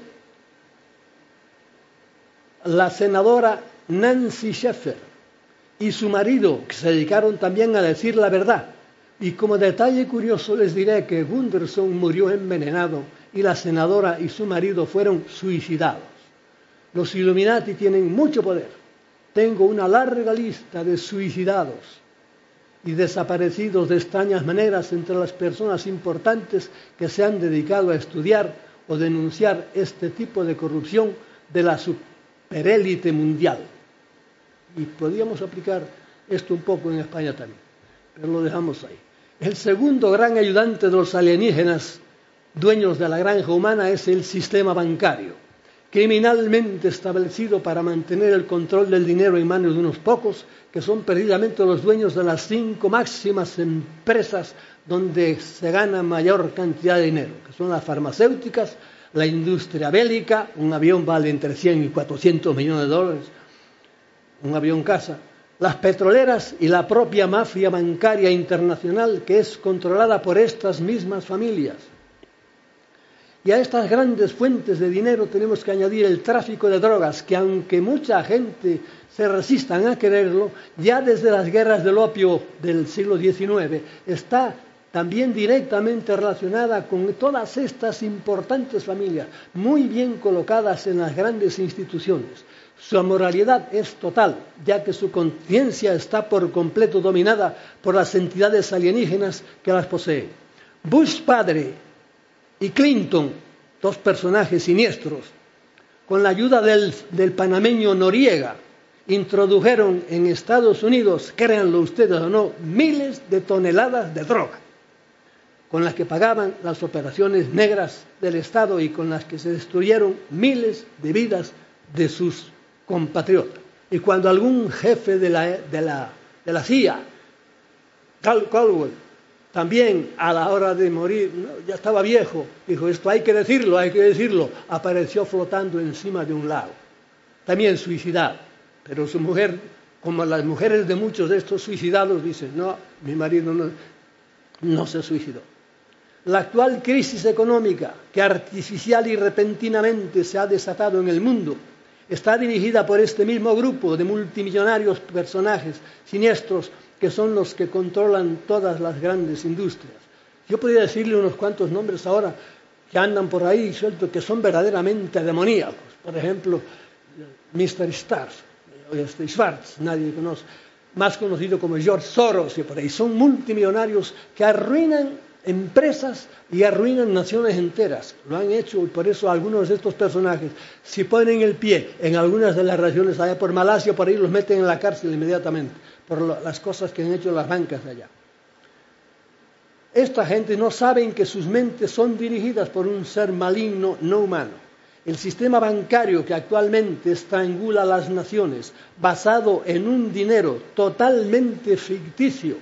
la senadora Nancy Sheffer y su marido, que se dedicaron también a decir la verdad. Y como detalle curioso les diré que Gunderson murió envenenado y la senadora y su marido fueron suicidados. Los Illuminati tienen mucho poder. Tengo una larga lista de suicidados y desaparecidos de extrañas maneras entre las personas importantes que se han dedicado a estudiar o denunciar este tipo de corrupción de la superélite mundial. Y podríamos aplicar esto un poco en España también, pero lo dejamos ahí. El segundo gran ayudante de los alienígenas, dueños de la granja humana, es el sistema bancario, criminalmente establecido para mantener el control del dinero en manos de unos pocos, que son precisamente los dueños de las cinco máximas empresas donde se gana mayor cantidad de dinero, que son las farmacéuticas, la industria bélica, un avión vale entre cien y cuatrocientos millones de dólares, un avión casa, las petroleras y la propia mafia bancaria internacional, que es controlada por estas mismas familias. Y a estas grandes fuentes de dinero tenemos que añadir el tráfico de drogas, que aunque mucha gente se resistan a quererlo, ya desde las guerras del opio del siglo diecinueve está también directamente relacionada con todas estas importantes familias, muy bien colocadas en las grandes instituciones. Su amoralidad es total, ya que su conciencia está por completo dominada por las entidades alienígenas que las poseen. Bush padre y Clinton, dos personajes siniestros, con la ayuda del, del panameño Noriega, introdujeron en Estados Unidos, créanlo ustedes o no, miles de toneladas de droga, con las que pagaban las operaciones negras del Estado y con las que se destruyeron miles de vidas de sus compatriotas. Y cuando algún jefe de la, de la, de la C I A, Cal Caldwell, también a la hora de morir, ¿no?, ya estaba viejo, dijo, esto hay que decirlo, hay que decirlo, apareció flotando encima de un lago, también suicidado. Pero su mujer, como las mujeres de muchos de estos suicidados, dicen, no, mi marido no, no se suicidó. La actual crisis económica, que artificial y repentinamente se ha desatado en el mundo, está dirigida por este mismo grupo de multimillonarios personajes siniestros que son los que controlan todas las grandes industrias. Yo podría decirle unos cuantos nombres ahora que andan por ahí sueltos, que son verdaderamente demoníacos. Por ejemplo, mister Stars, este Schwartz, nadie conoce, más conocido como George Soros, y por ahí son multimillonarios que arruinan empresas y arruinan naciones enteras. Lo han hecho, y por eso algunos de estos personajes, si ponen el pie en algunas de las regiones allá por Malasia, por ahí los meten en la cárcel inmediatamente por lo, las cosas que han hecho las bancas de allá. Esta gente no saben que sus mentes son dirigidas por un ser maligno no humano. El sistema bancario que actualmente estrangula a las naciones, basado en un dinero totalmente ficticio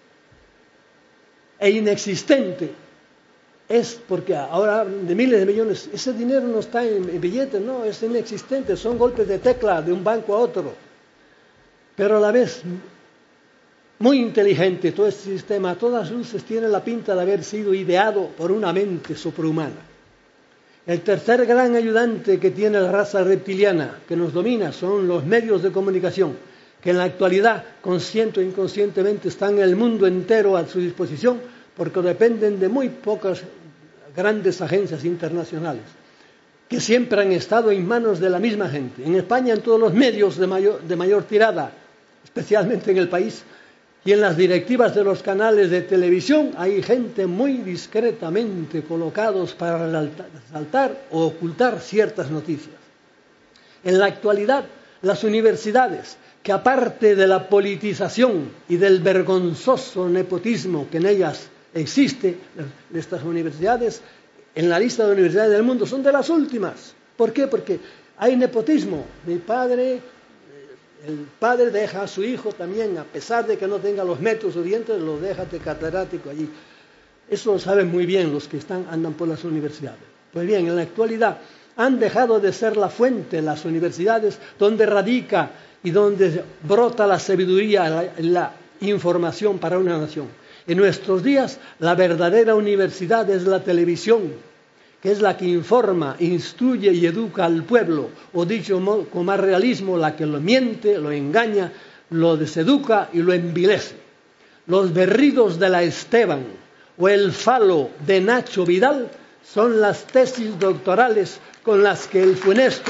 e inexistente, es porque ahora hablan de miles de millones. Ese dinero no está en billetes, no, es inexistente, son golpes de tecla de un banco a otro. Pero a la vez, muy inteligente todo este sistema, a todas luces tiene la pinta de haber sido ideado por una mente suprahumana. El tercer gran ayudante que tiene la raza reptiliana que nos domina son los medios de comunicación, que en la actualidad, consciente o inconscientemente, están en el mundo entero a su disposición, porque dependen de muy pocas grandes agencias internacionales, que siempre han estado en manos de la misma gente. En España, en todos los medios de mayor, de mayor tirada, especialmente en El País, y en las directivas de los canales de televisión, hay gente muy discretamente colocados para resaltar o ocultar ciertas noticias. En la actualidad, las universidades, que aparte de la politización y del vergonzoso nepotismo que en ellas existe, estas universidades, en la lista de universidades del mundo, son de las últimas. ¿Por qué? Porque hay nepotismo. Mi padre, el padre deja a su hijo también, a pesar de que no tenga los metros o dientes, lo deja de catedrático allí. Eso lo saben muy bien los que están, andan por las universidades. Pues bien, en la actualidad, han dejado de ser la fuente, las universidades, donde radica y donde brota la sabiduría, la, la información para una nación. En nuestros días, la verdadera universidad es la televisión, que es la que informa, instruye y educa al pueblo, o dicho con más realismo, la que lo miente, lo engaña, lo deseduca y lo envilece. Los berridos de la Esteban o el falo de Nacho Vidal son las tesis doctorales con las que el funesto...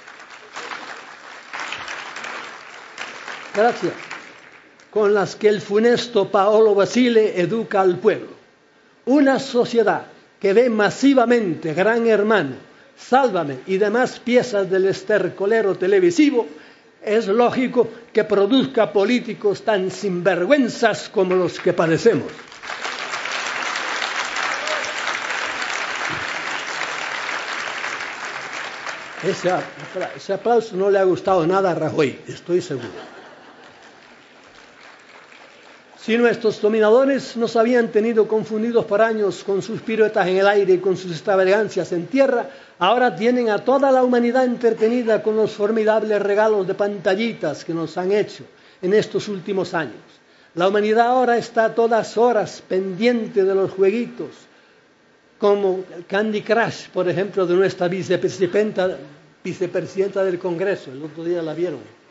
Gracias. Con las que el funesto Paolo Basile educa al pueblo. Una sociedad que ve masivamente Gran Hermano, Sálvame y demás piezas del estercolero televisivo, es lógico que produzca políticos tan sinvergüenzas como los que padecemos. Ese, ese aplauso no le ha gustado nada a Rajoy, estoy seguro. Si nuestros dominadores nos habían tenido confundidos por años con sus piruetas en el aire y con sus extravagancias en tierra, ahora tienen a toda la humanidad entretenida con los formidables regalos de pantallitas que nos han hecho en estos últimos años. La humanidad ahora está a todas horas pendiente de los jueguitos, como el Candy Crush, por ejemplo, de nuestra vicepresidenta, vicepresidenta del Congreso, el otro día la vieron.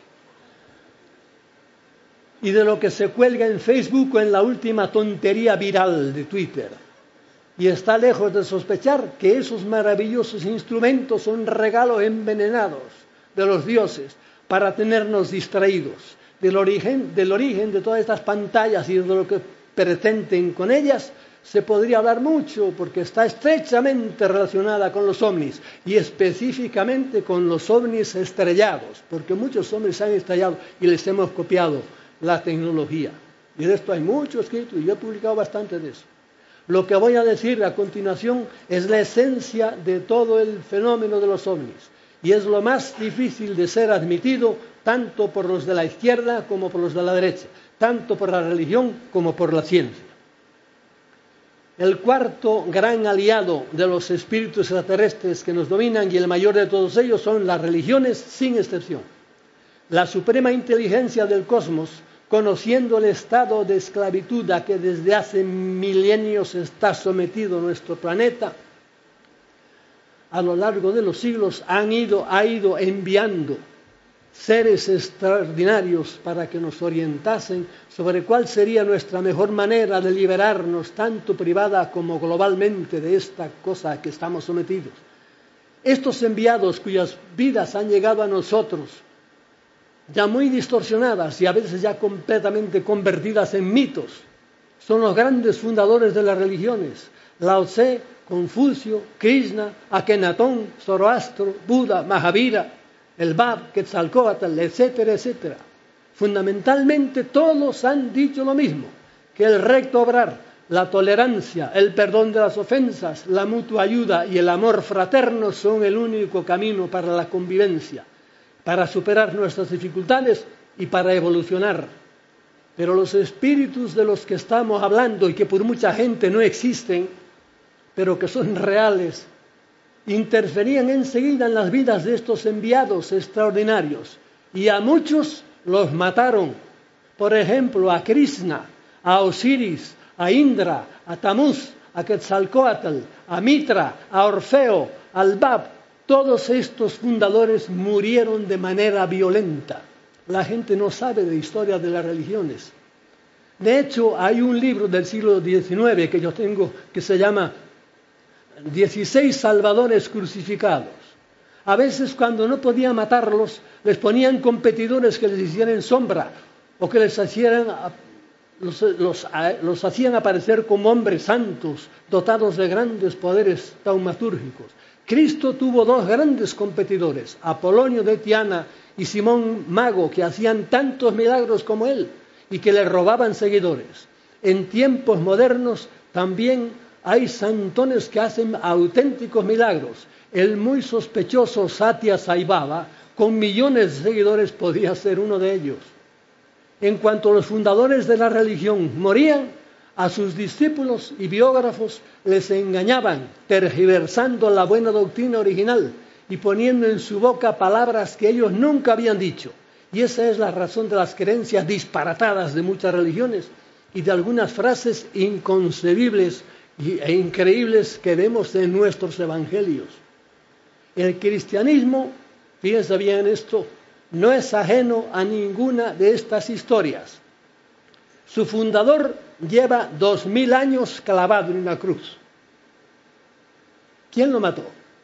Y de lo que se cuelga en Facebook o en la última tontería viral de Twitter. Y está lejos de sospechar que esos maravillosos instrumentos son regalos envenenados de los dioses para tenernos distraídos. Del origen, del origen de todas estas pantallas y de lo que pretenden con ellas se podría hablar mucho porque está estrechamente relacionada con los ovnis y específicamente con los ovnis estrellados, porque muchos ovnis se han estrellado y les hemos copiado la tecnología. Y de esto hay mucho escrito y yo he publicado bastante de eso. Lo que voy a decir a continuación es la esencia de todo el fenómeno de los ovnis y es lo más difícil de ser admitido tanto por los de la izquierda como por los de la derecha, tanto por la religión como por la ciencia. El cuarto gran aliado de los espíritus extraterrestres que nos dominan y el mayor de todos ellos son las religiones sin excepción. La suprema inteligencia del cosmos, conociendo el estado de esclavitud a que desde hace milenios está sometido nuestro planeta, a lo largo de los siglos han ido, ha ido enviando seres extraordinarios para que nos orientasen sobre cuál sería nuestra mejor manera de liberarnos, tanto privada como globalmente, de esta cosa a que estamos sometidos. Estos enviados cuyas vidas han llegado a nosotros, ya muy distorsionadas y a veces ya completamente convertidas en mitos, son los grandes fundadores de las religiones: Lao Tse, Confucio, Krishna, Akenatón, Zoroastro, Buda, Mahavira, el Bab, Quetzalcóatl, etcétera, etcétera. Fundamentalmente todos han dicho lo mismo, que el recto obrar, la tolerancia, el perdón de las ofensas, la mutua ayuda y el amor fraterno son el único camino para la convivencia, para superar nuestras dificultades y para evolucionar. Pero los espíritus de los que estamos hablando y que por mucha gente no existen, pero que son reales, interferían enseguida en las vidas de estos enviados extraordinarios y a muchos los mataron. Por ejemplo, a Krishna, a Osiris, a Indra, a Tamuz, a Quetzalcóatl, a Mitra, a Orfeo, al Bab. Todos estos fundadores murieron de manera violenta. La gente no sabe de historia de las religiones. De hecho, hay un libro del siglo diecinueve que yo tengo que se llama dieciséis salvadores crucificados. A veces, cuando no podían matarlos, les ponían competidores que les hicieran sombra o que les hacían, los, los, los hacían aparecer como hombres santos dotados de grandes poderes taumatúrgicos. Cristo tuvo dos grandes competidores, Apolonio de Tiana y Simón Mago, que hacían tantos milagros como él y que le robaban seguidores. En tiempos modernos también hay santones que hacen auténticos milagros. El muy sospechoso Satya Sai Baba, con millones de seguidores, podía ser uno de ellos. En cuanto los fundadores de la religión morían, a sus discípulos y biógrafos les engañaban, tergiversando la buena doctrina original y poniendo en su boca palabras que ellos nunca habían dicho. Y esa es la razón de las creencias disparatadas de muchas religiones y de algunas frases inconcebibles e increíbles que vemos en nuestros evangelios. El cristianismo, fíjense bien esto, no es ajeno a ninguna de estas historias. Su fundador lleva dos mil años clavado en una cruz. ¿Quién lo mató?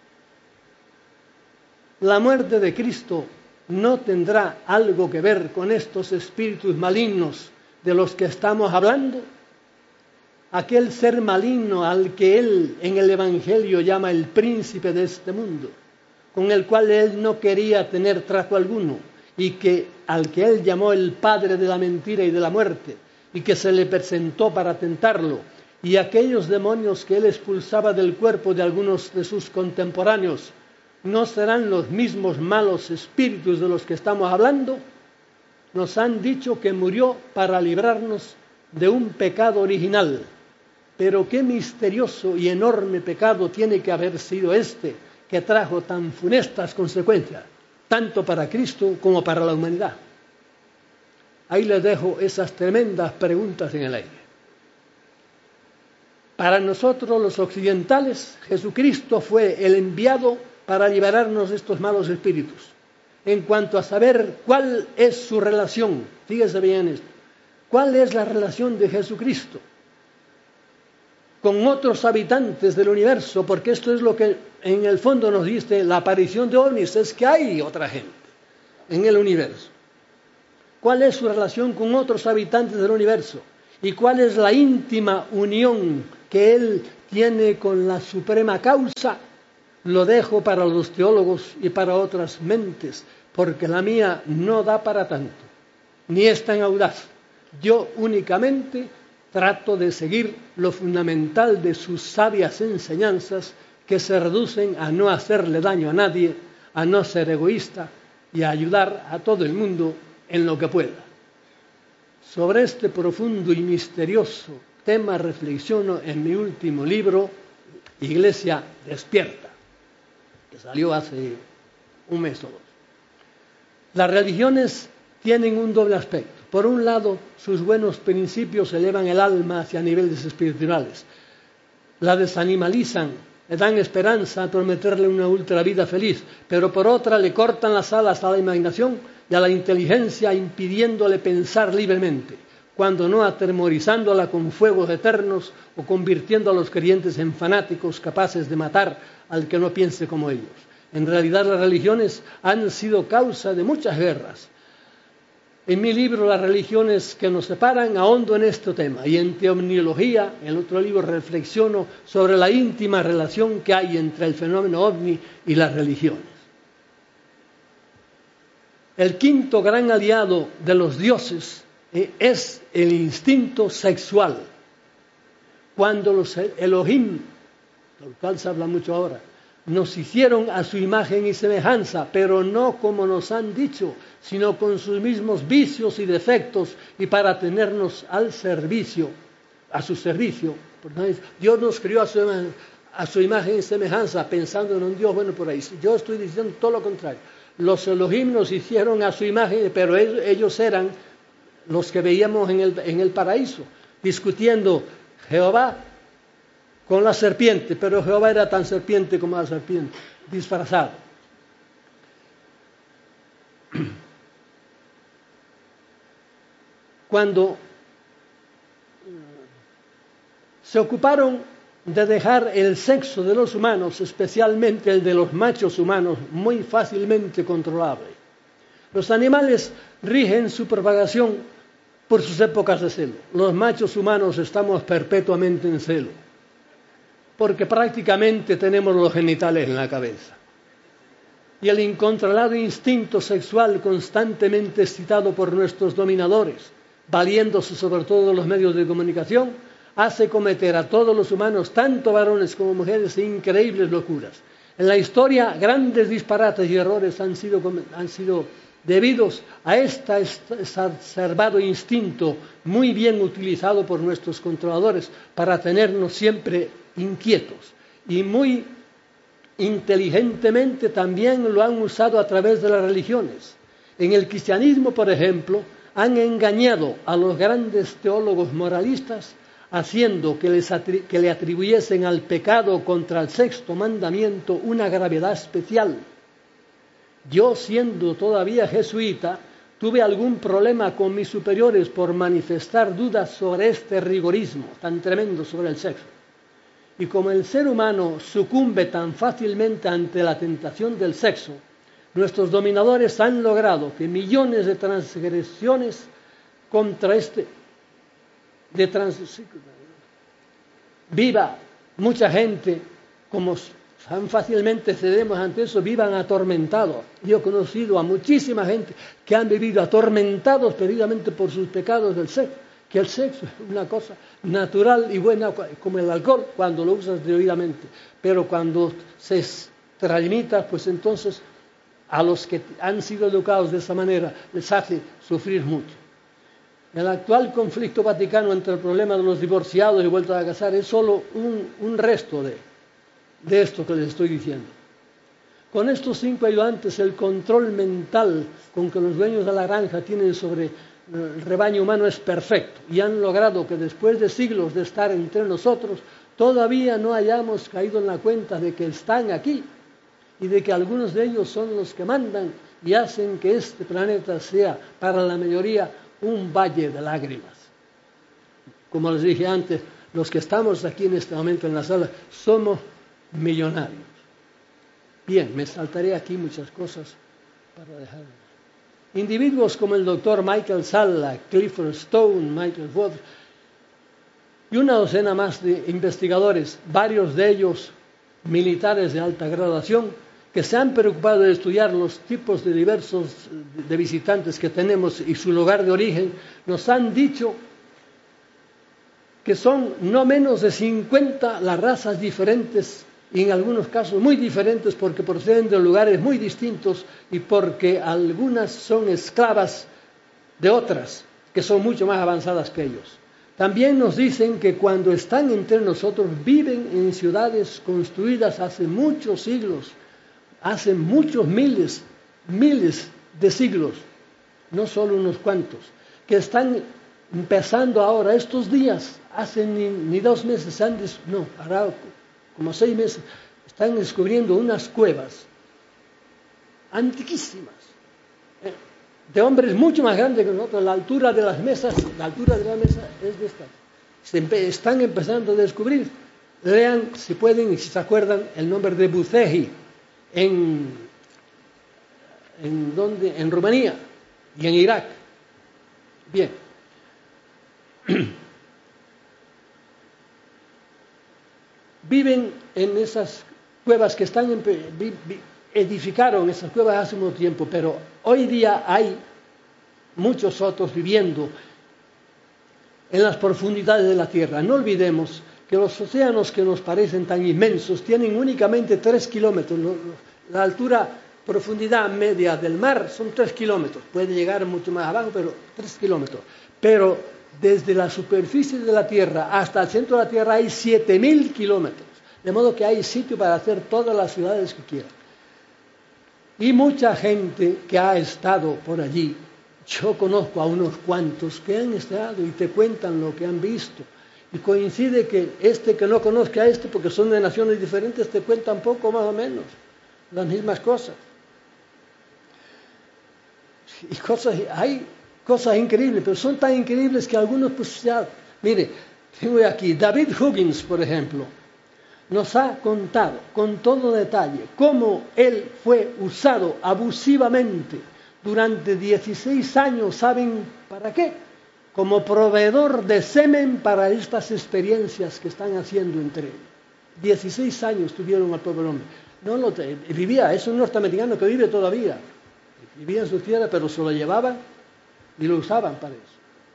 La muerte de Cristo no tendrá algo que ver con estos espíritus malignos de los que estamos hablando. Aquel ser maligno al que él en el Evangelio llama el príncipe de este mundo, con el cual él no quería tener trato alguno, y que al que él llamó el padre de la mentira y de la muerte, y que se le presentó para tentarlo, y aquellos demonios que él expulsaba del cuerpo de algunos de sus contemporáneos, ¿no serán los mismos malos espíritus de los que estamos hablando? Nos han dicho que murió para librarnos de un pecado original. Pero qué misterioso y enorme pecado tiene que haber sido este, que trajo tan funestas consecuencias, tanto para Cristo como para la humanidad. Ahí les dejo esas tremendas preguntas en el aire. Para nosotros los occidentales, Jesucristo fue el enviado para liberarnos de estos malos espíritus. En cuanto a saber cuál es su relación, fíjese bien esto, ¿cuál es la relación de Jesucristo con otros habitantes del universo? Porque esto es lo que en el fondo nos dice la aparición de ovnis, es que hay otra gente en el universo. ¿Cuál es su relación con otros habitantes del universo? ¿Y cuál es la íntima unión que él tiene con la suprema causa? Lo dejo para los teólogos y para otras mentes, porque la mía no da para tanto, ni es tan audaz. Yo únicamente trato de seguir lo fundamental de sus sabias enseñanzas, que se reducen a no hacerle daño a nadie, a no ser egoísta y a ayudar a todo el mundo en lo que pueda. Sobre este profundo y misterioso tema reflexiono en mi último libro, Iglesia Despierta, que salió hace un mes o dos. Las religiones tienen un doble aspecto. Por un lado, sus buenos principios elevan el alma hacia niveles espirituales, la desanimalizan, le dan esperanza a prometerle una ultra vida feliz, pero por otra le cortan las alas a la imaginación y a la inteligencia, impidiéndole pensar libremente, cuando no atemorizándola con fuegos eternos o convirtiendo a los creyentes en fanáticos capaces de matar al que no piense como ellos. En realidad, las religiones han sido causa de muchas guerras. En mi libro, Las religiones que nos separan, ahondo en este tema, y en Teomniología, el otro libro, reflexiono sobre la íntima relación que hay entre el fenómeno ovni y las religiones. El quinto gran aliado de los dioses es el instinto sexual. Cuando los Elohim, del cual se habla mucho ahora, nos hicieron a su imagen y semejanza, pero no como nos han dicho, sino con sus mismos vicios y defectos, y para tenernos al servicio, a su servicio. Dios nos crió a su, a su imagen y semejanza, pensando en un Dios bueno por ahí. Yo estoy diciendo todo lo contrario. Los Elohim nos hicieron a su imagen, pero ellos eran los que veíamos en el, en el paraíso, discutiendo Jehová con la serpiente, pero Jehová era tan serpiente como la serpiente, disfrazado. Cuando se ocuparon de dejar el sexo de los humanos, especialmente el de los machos humanos, muy fácilmente controlable. Los animales rigen su propagación por sus épocas de celo. Los machos humanos estamos perpetuamente en celo, porque prácticamente tenemos los genitales en la cabeza. Y el incontrolado instinto sexual constantemente excitado por nuestros dominadores, valiéndose sobre todo de los medios de comunicación, hace cometer a todos los humanos, tanto varones como mujeres, increíbles locuras. En la historia, grandes disparates y errores han sido, han sido debidos a este exacerbado instinto, muy bien utilizado por nuestros controladores para tenernos siempre inquietos y muy inteligentemente también lo han usado a través de las religiones. En el cristianismo, por ejemplo, han engañado a los grandes teólogos moralistas haciendo que, les atri- que le atribuyesen al pecado contra el sexto mandamiento una gravedad especial. Yo, siendo todavía jesuita, tuve algún problema con mis superiores por manifestar dudas sobre este rigorismo tan tremendo sobre el sexo. Y como el ser humano sucumbe tan fácilmente ante la tentación del sexo, nuestros dominadores han logrado que millones de transgresiones contra este de trans, viva mucha gente, como tan fácilmente cedemos ante eso, vivan atormentados. Yo he conocido a muchísima gente que han vivido atormentados precisamente por sus pecados del sexo, que el sexo es una cosa natural y buena como el alcohol cuando lo usas debidamente, pero cuando se extralimita, pues entonces a los que han sido educados de esa manera les hace sufrir mucho. El actual conflicto vaticano entre el problema de los divorciados y vueltos a casar es solo un, un resto de, de esto que les estoy diciendo. Con estos cinco ayudantes, el control mental con que los dueños de la granja tienen sobre el rebaño humano es perfecto y han logrado que después de siglos de estar entre nosotros, todavía no hayamos caído en la cuenta de que están aquí y de que algunos de ellos son los que mandan y hacen que este planeta sea para la mayoría un valle de lágrimas. Como les dije antes, los que estamos aquí en este momento en la sala somos millonarios. Bien, me saltaré aquí muchas cosas para dejar. Individuos como el doctor Michael Salla, Clifford Stone, Michael Wood y una docena más de investigadores, varios de ellos militares de alta graduación, que se han preocupado de estudiar los tipos de diversos de visitantes que tenemos y su lugar de origen, nos han dicho que son no menos de cincuenta las razas diferentes, y en algunos casos muy diferentes porque proceden de lugares muy distintos y porque algunas son esclavas de otras que son mucho más avanzadas que ellos. También nos dicen que cuando están entre nosotros viven en ciudades construidas hace muchos siglos, hace muchos miles, miles de siglos, no solo unos cuantos, que están empezando ahora, estos días, hace ni, ni dos meses antes, no, hará como seis meses, están descubriendo unas cuevas antiquísimas, eh, de hombres mucho más grandes que nosotros. La altura de las mesas, la altura de la mesa es de esta. Se empe- están empezando a descubrir. Lean, si pueden y si se acuerdan, el nombre de Buceji, en, en, donde, en Rumanía y en Irak. Bien. Viven en esas cuevas que están en, vi, vi, edificaron esas cuevas hace mucho tiempo, pero hoy día hay muchos otros viviendo en las profundidades de la tierra. No olvidemos que los océanos que nos parecen tan inmensos tienen únicamente tres kilómetros. La altura, profundidad media del mar son tres kilómetros. Puede llegar mucho más abajo, pero tres kilómetros. Pero desde la superficie de la Tierra hasta el centro de la Tierra hay siete mil kilómetros. De modo que hay sitio para hacer todas las ciudades que quieran. Y mucha gente que ha estado por allí, yo conozco a unos cuantos que han estado y te cuentan lo que han visto. Y coincide que este que no conozca a este, porque son de naciones diferentes, te cuentan poco más o menos las mismas cosas. Y cosas, hay cosas increíbles, pero son tan increíbles que algunos, pues ya, mire, tengo aquí, David Huggins, por ejemplo, nos ha contado con todo detalle cómo él fue usado abusivamente durante dieciséis años, ¿saben para qué? Como proveedor de semen para estas experiencias que están haciendo entre ellos. dieciséis años tuvieron al pobre hombre. No lo te, vivía, es un norteamericano que vive todavía. Vivía en su tierra, pero se lo llevaban y lo usaban para eso.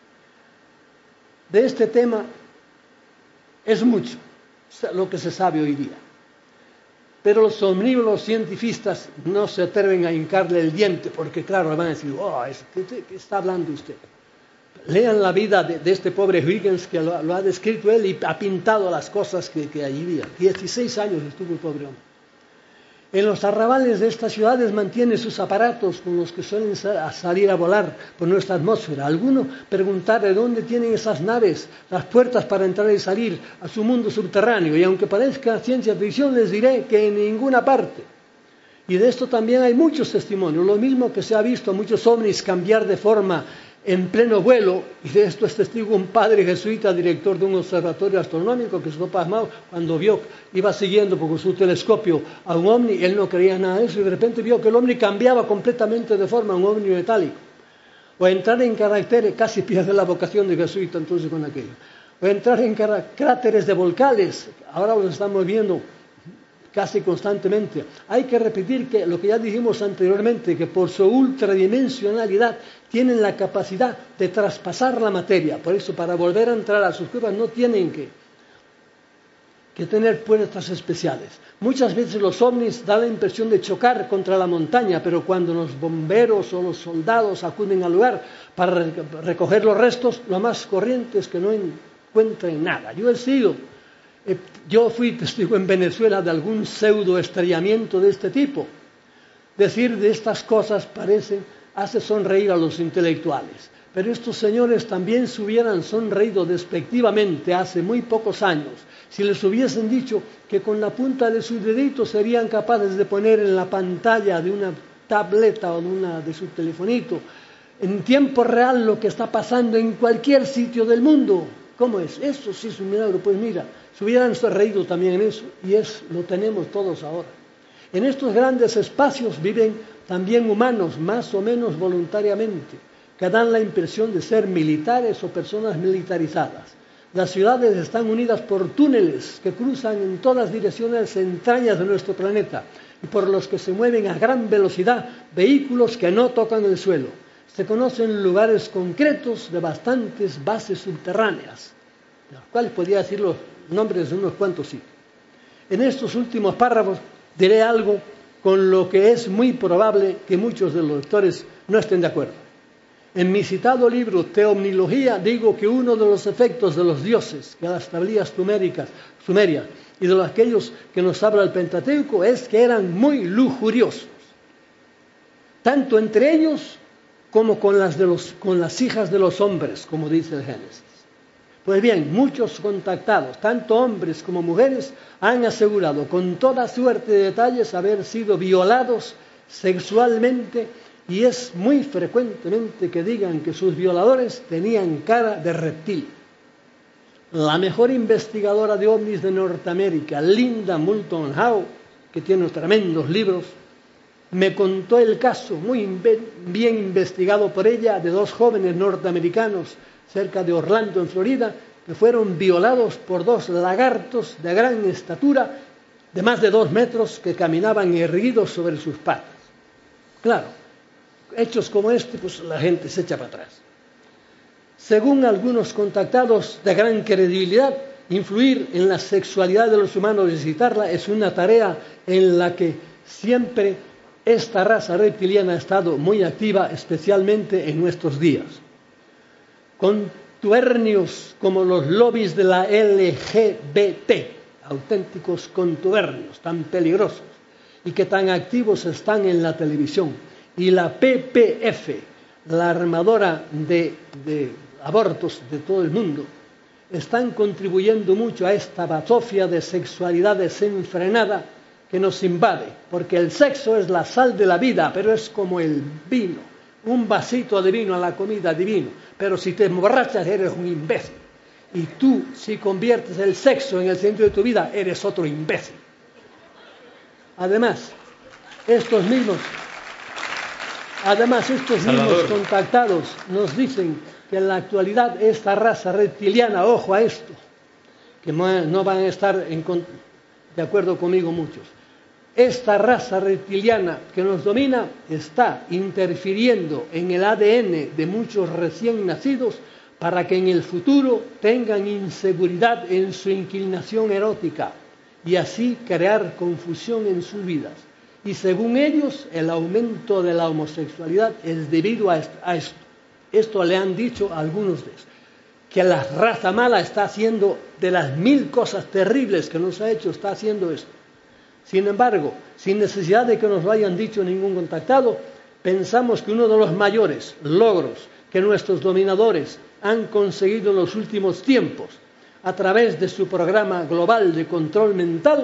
De este tema es mucho lo que se sabe hoy día. Pero los omnívoros cientifistas no se atreven a hincarle el diente, porque claro, van a decir, oh, ¿qué, qué está hablando usted? Lean la vida de, de este pobre Huygens, que lo, lo ha descrito él y ha pintado las cosas que, que allí había. dieciséis años estuvo el pobre hombre. En los arrabales de estas ciudades mantiene sus aparatos con los que suelen salir a volar por nuestra atmósfera. Alguno preguntar de dónde tienen esas naves, las puertas para entrar y salir a su mundo subterráneo. Y aunque parezca ciencia ficción, les diré que en ninguna parte. Y de esto también hay muchos testimonios. Lo mismo que se ha visto a muchos ovnis cambiar de forma en pleno vuelo, y de esto es testigo un padre jesuita, director de un observatorio astronómico, que se quedó pasmado cuando vio, iba siguiendo con su telescopio a un ovni. Él no creía nada de eso, y de repente vio que el ovni cambiaba completamente de forma, un ovni metálico. O entrar en caracteres, casi pierde la vocación de jesuita entonces con aquello. O entrar en cráteres de volcanes, ahora los estamos viendo casi constantemente. Hay que repetir que lo que ya dijimos anteriormente, que por su ultradimensionalidad tienen la capacidad de traspasar la materia. Por eso, para volver a entrar a sus cuevas no tienen que, que tener puertas especiales. Muchas veces los ovnis dan la impresión de chocar contra la montaña, pero cuando los bomberos o los soldados acuden al lugar para recoger los restos, lo más corriente es que no encuentren nada. Yo he sido Eh, yo fui testigo en Venezuela de algún pseudo estrellamiento de este tipo. Decir de estas cosas parece, hace sonreír a los intelectuales. Pero estos señores también se hubieran sonreído despectivamente hace muy pocos años si les hubiesen dicho que con la punta de sus deditos serían capaces de poner en la pantalla de una tableta o de, una, de su telefonito en tiempo real lo que está pasando en cualquier sitio del mundo. ¿Cómo es? Eso sí es un milagro. Pues mira, se hubieran reído también en eso, y es, lo tenemos todos ahora. En estos grandes espacios viven también humanos, más o menos voluntariamente, que dan la impresión de ser militares o personas militarizadas. Las ciudades están unidas por túneles que cruzan en todas direcciones entrañas de nuestro planeta, y por los que se mueven a gran velocidad vehículos que no tocan el suelo. Se conocen lugares concretos de bastantes bases subterráneas, de las cuales podría decir los nombres de unos cuantos sitios. En estos últimos párrafos diré algo con lo que es muy probable que muchos de los lectores no estén de acuerdo. En mi citado libro Teomnología digo que uno de los efectos de los dioses que las tablillas suméricas, sumerias y de los aquellos que nos habla el Pentateuco es que eran muy lujuriosos, tanto entre ellos como con las, de los, con las hijas de los hombres, como dice el Génesis. Pues bien, muchos contactados, tanto hombres como mujeres, han asegurado con toda suerte de detalles haber sido violados sexualmente, y es muy frecuentemente que digan que sus violadores tenían cara de reptil. La mejor investigadora de ovnis de Norteamérica, Linda Moulton Howe, que tiene tremendos libros, me contó el caso, muy bien investigado por ella, de dos jóvenes norteamericanos cerca de Orlando, en Florida, que fueron violados por dos lagartos de gran estatura, de más de dos metros, que caminaban erguidos sobre sus patas. Claro, hechos como este, pues la gente se echa para atrás. Según algunos contactados de gran credibilidad, influir en la sexualidad de los humanos y visitarla es una tarea en la que siempre esta raza reptiliana ha estado muy activa, especialmente en nuestros días. Contubernios como los lobbies de la L G B T, auténticos contubernios tan peligrosos y que tan activos están en la televisión, y la P P F, la armadora de, de abortos de todo el mundo, están contribuyendo mucho a esta bazofia de sexualidad desenfrenada que nos invade, porque el sexo es la sal de la vida, pero es como el vino, un vasito de vino a la comida divino, pero si te emborrachas eres un imbécil, y tú si conviertes el sexo en el centro de tu vida eres otro imbécil. Además, estos mismos, además estos mismos contactados nos dicen que en la actualidad esta raza reptiliana, ojo a esto, que no van a estar en, de acuerdo conmigo muchos, esta raza reptiliana que nos domina está interfiriendo en el A D N de muchos recién nacidos para que en el futuro tengan inseguridad en su inclinación erótica y así crear confusión en sus vidas. Y según ellos, el aumento de la homosexualidad es debido a esto. Esto le han dicho a algunos de ellos, que la raza mala está haciendo, de las mil cosas terribles que nos ha hecho, está haciendo esto. Sin embargo, sin necesidad de que nos lo hayan dicho ningún contactado, pensamos que uno de los mayores logros que nuestros dominadores han conseguido en los últimos tiempos a través de su programa global de control mental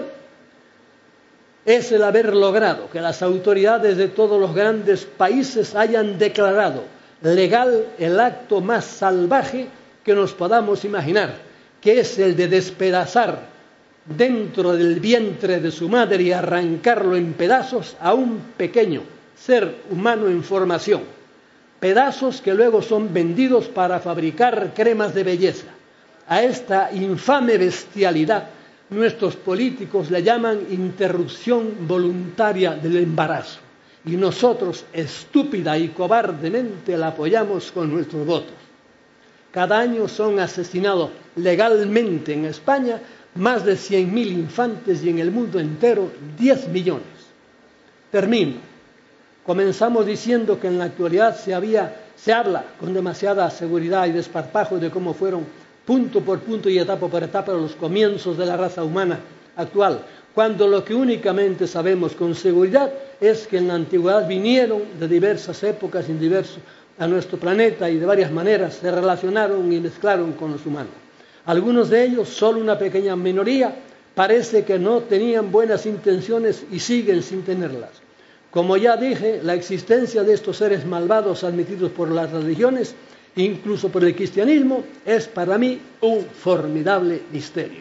es el haber logrado que las autoridades de todos los grandes países hayan declarado legal el acto más salvaje que nos podamos imaginar, que es el de despedazar dentro del vientre de su madre y arrancarlo en pedazos a un pequeño ser humano en formación. Pedazos que luego son vendidos para fabricar cremas de belleza. A esta infame bestialidad nuestros políticos le llaman interrupción voluntaria del embarazo y nosotros estúpida y cobardemente la apoyamos con nuestros votos. Cada año son asesinados legalmente en España más de cien mil infantes y en el mundo entero diez millones. Termino. Comenzamos diciendo que en la actualidad se, había, se habla con demasiada seguridad y desparpajo de cómo fueron punto por punto y etapa por etapa los comienzos de la raza humana actual, cuando lo que únicamente sabemos con seguridad es que en la antigüedad vinieron de diversas épocas en diversos, a nuestro planeta y de varias maneras se relacionaron y mezclaron con los humanos. Algunos de ellos, solo una pequeña minoría, parece que no tenían buenas intenciones y siguen sin tenerlas. Como ya dije, la existencia de estos seres malvados admitidos por las religiones, incluso por el cristianismo, es para mí un formidable misterio.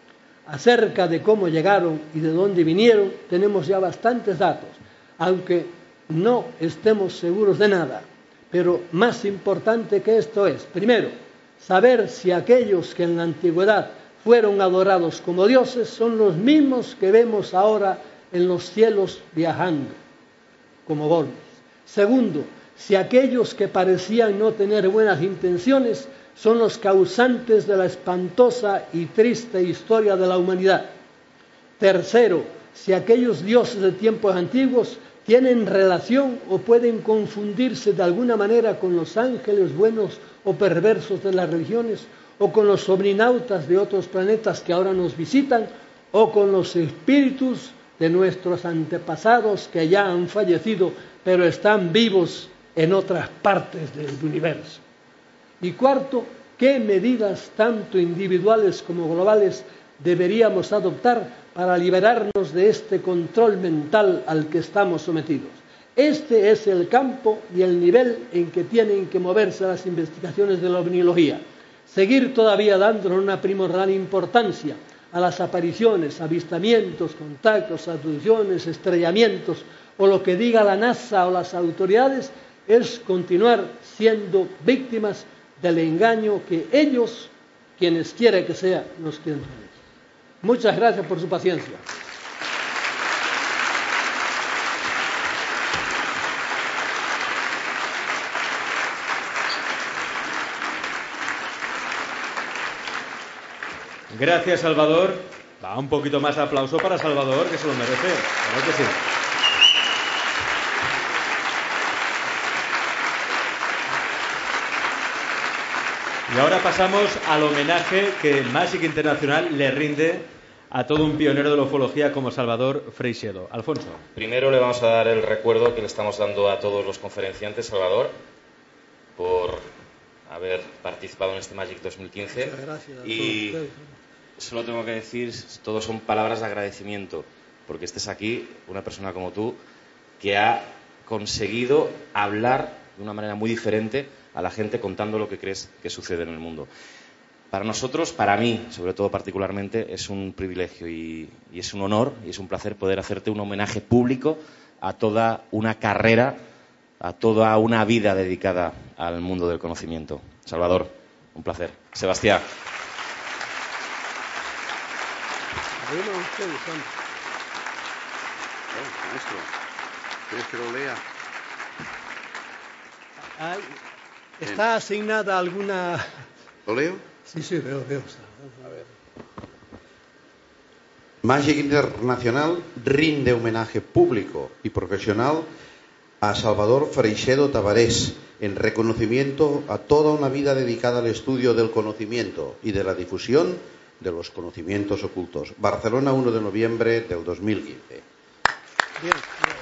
Acerca de cómo llegaron y de dónde vinieron, tenemos ya bastantes datos, aunque no estemos seguros de nada. Pero más importante que esto es, primero, saber si aquellos que en la antigüedad fueron adorados como dioses son los mismos que vemos ahora en los cielos viajando como bolos. Segundo, si aquellos que parecían no tener buenas intenciones son los causantes de la espantosa y triste historia de la humanidad. Tercero, si aquellos dioses de tiempos antiguos tienen relación o pueden confundirse de alguna manera con los ángeles buenos o perversos de las religiones, o con los omninautas de otros planetas que ahora nos visitan, o con los espíritus de nuestros antepasados que ya han fallecido, pero están vivos en otras partes del universo. Y cuarto, ¿qué medidas tanto individuales como globales deberíamos adoptar para liberarnos de este control mental al que estamos sometidos? Este es el campo y el nivel en que tienen que moverse las investigaciones de la ovniología. Seguir todavía dándole una primordial importancia a las apariciones, avistamientos, contactos, abducciones, estrellamientos o lo que diga la NASA o las autoridades es continuar siendo víctimas del engaño que ellos, quienes quiera que sea, nos quieren traer. Muchas gracias por su paciencia. Gracias, Salvador. Va, un poquito más de aplauso para Salvador, que se lo merece. Claro que sí. Y ahora pasamos al homenaje que Magic Internacional le rinde a todo un pionero de la ufología como Salvador Freixedo. Alfonso. Primero le vamos a dar el recuerdo que le estamos dando a todos los conferenciantes, Salvador, por haber participado en este Magic dos mil quince. Muchas gracias. Y solo tengo que decir, todos son palabras de agradecimiento, porque estés aquí, una persona como tú, que ha conseguido hablar de una manera muy diferente a la gente contando lo que crees que sucede en el mundo. Para nosotros, para mí, sobre todo particularmente, es un privilegio y, y es un honor y es un placer poder hacerte un homenaje público a toda una carrera, a toda una vida dedicada al mundo del conocimiento. Salvador, un placer. Sebastián. ¿Quieres que lo lea? Ay, ¿está asignada alguna...? ¿Lo leo? Sí, sí, veo, veo. A ver. Magic Internacional rinde homenaje público y profesional a Salvador Freixedo Tavares en reconocimiento a toda una vida dedicada al estudio del conocimiento y de la difusión de los conocimientos ocultos. Barcelona, uno de noviembre del dos mil quince. Bien, bien.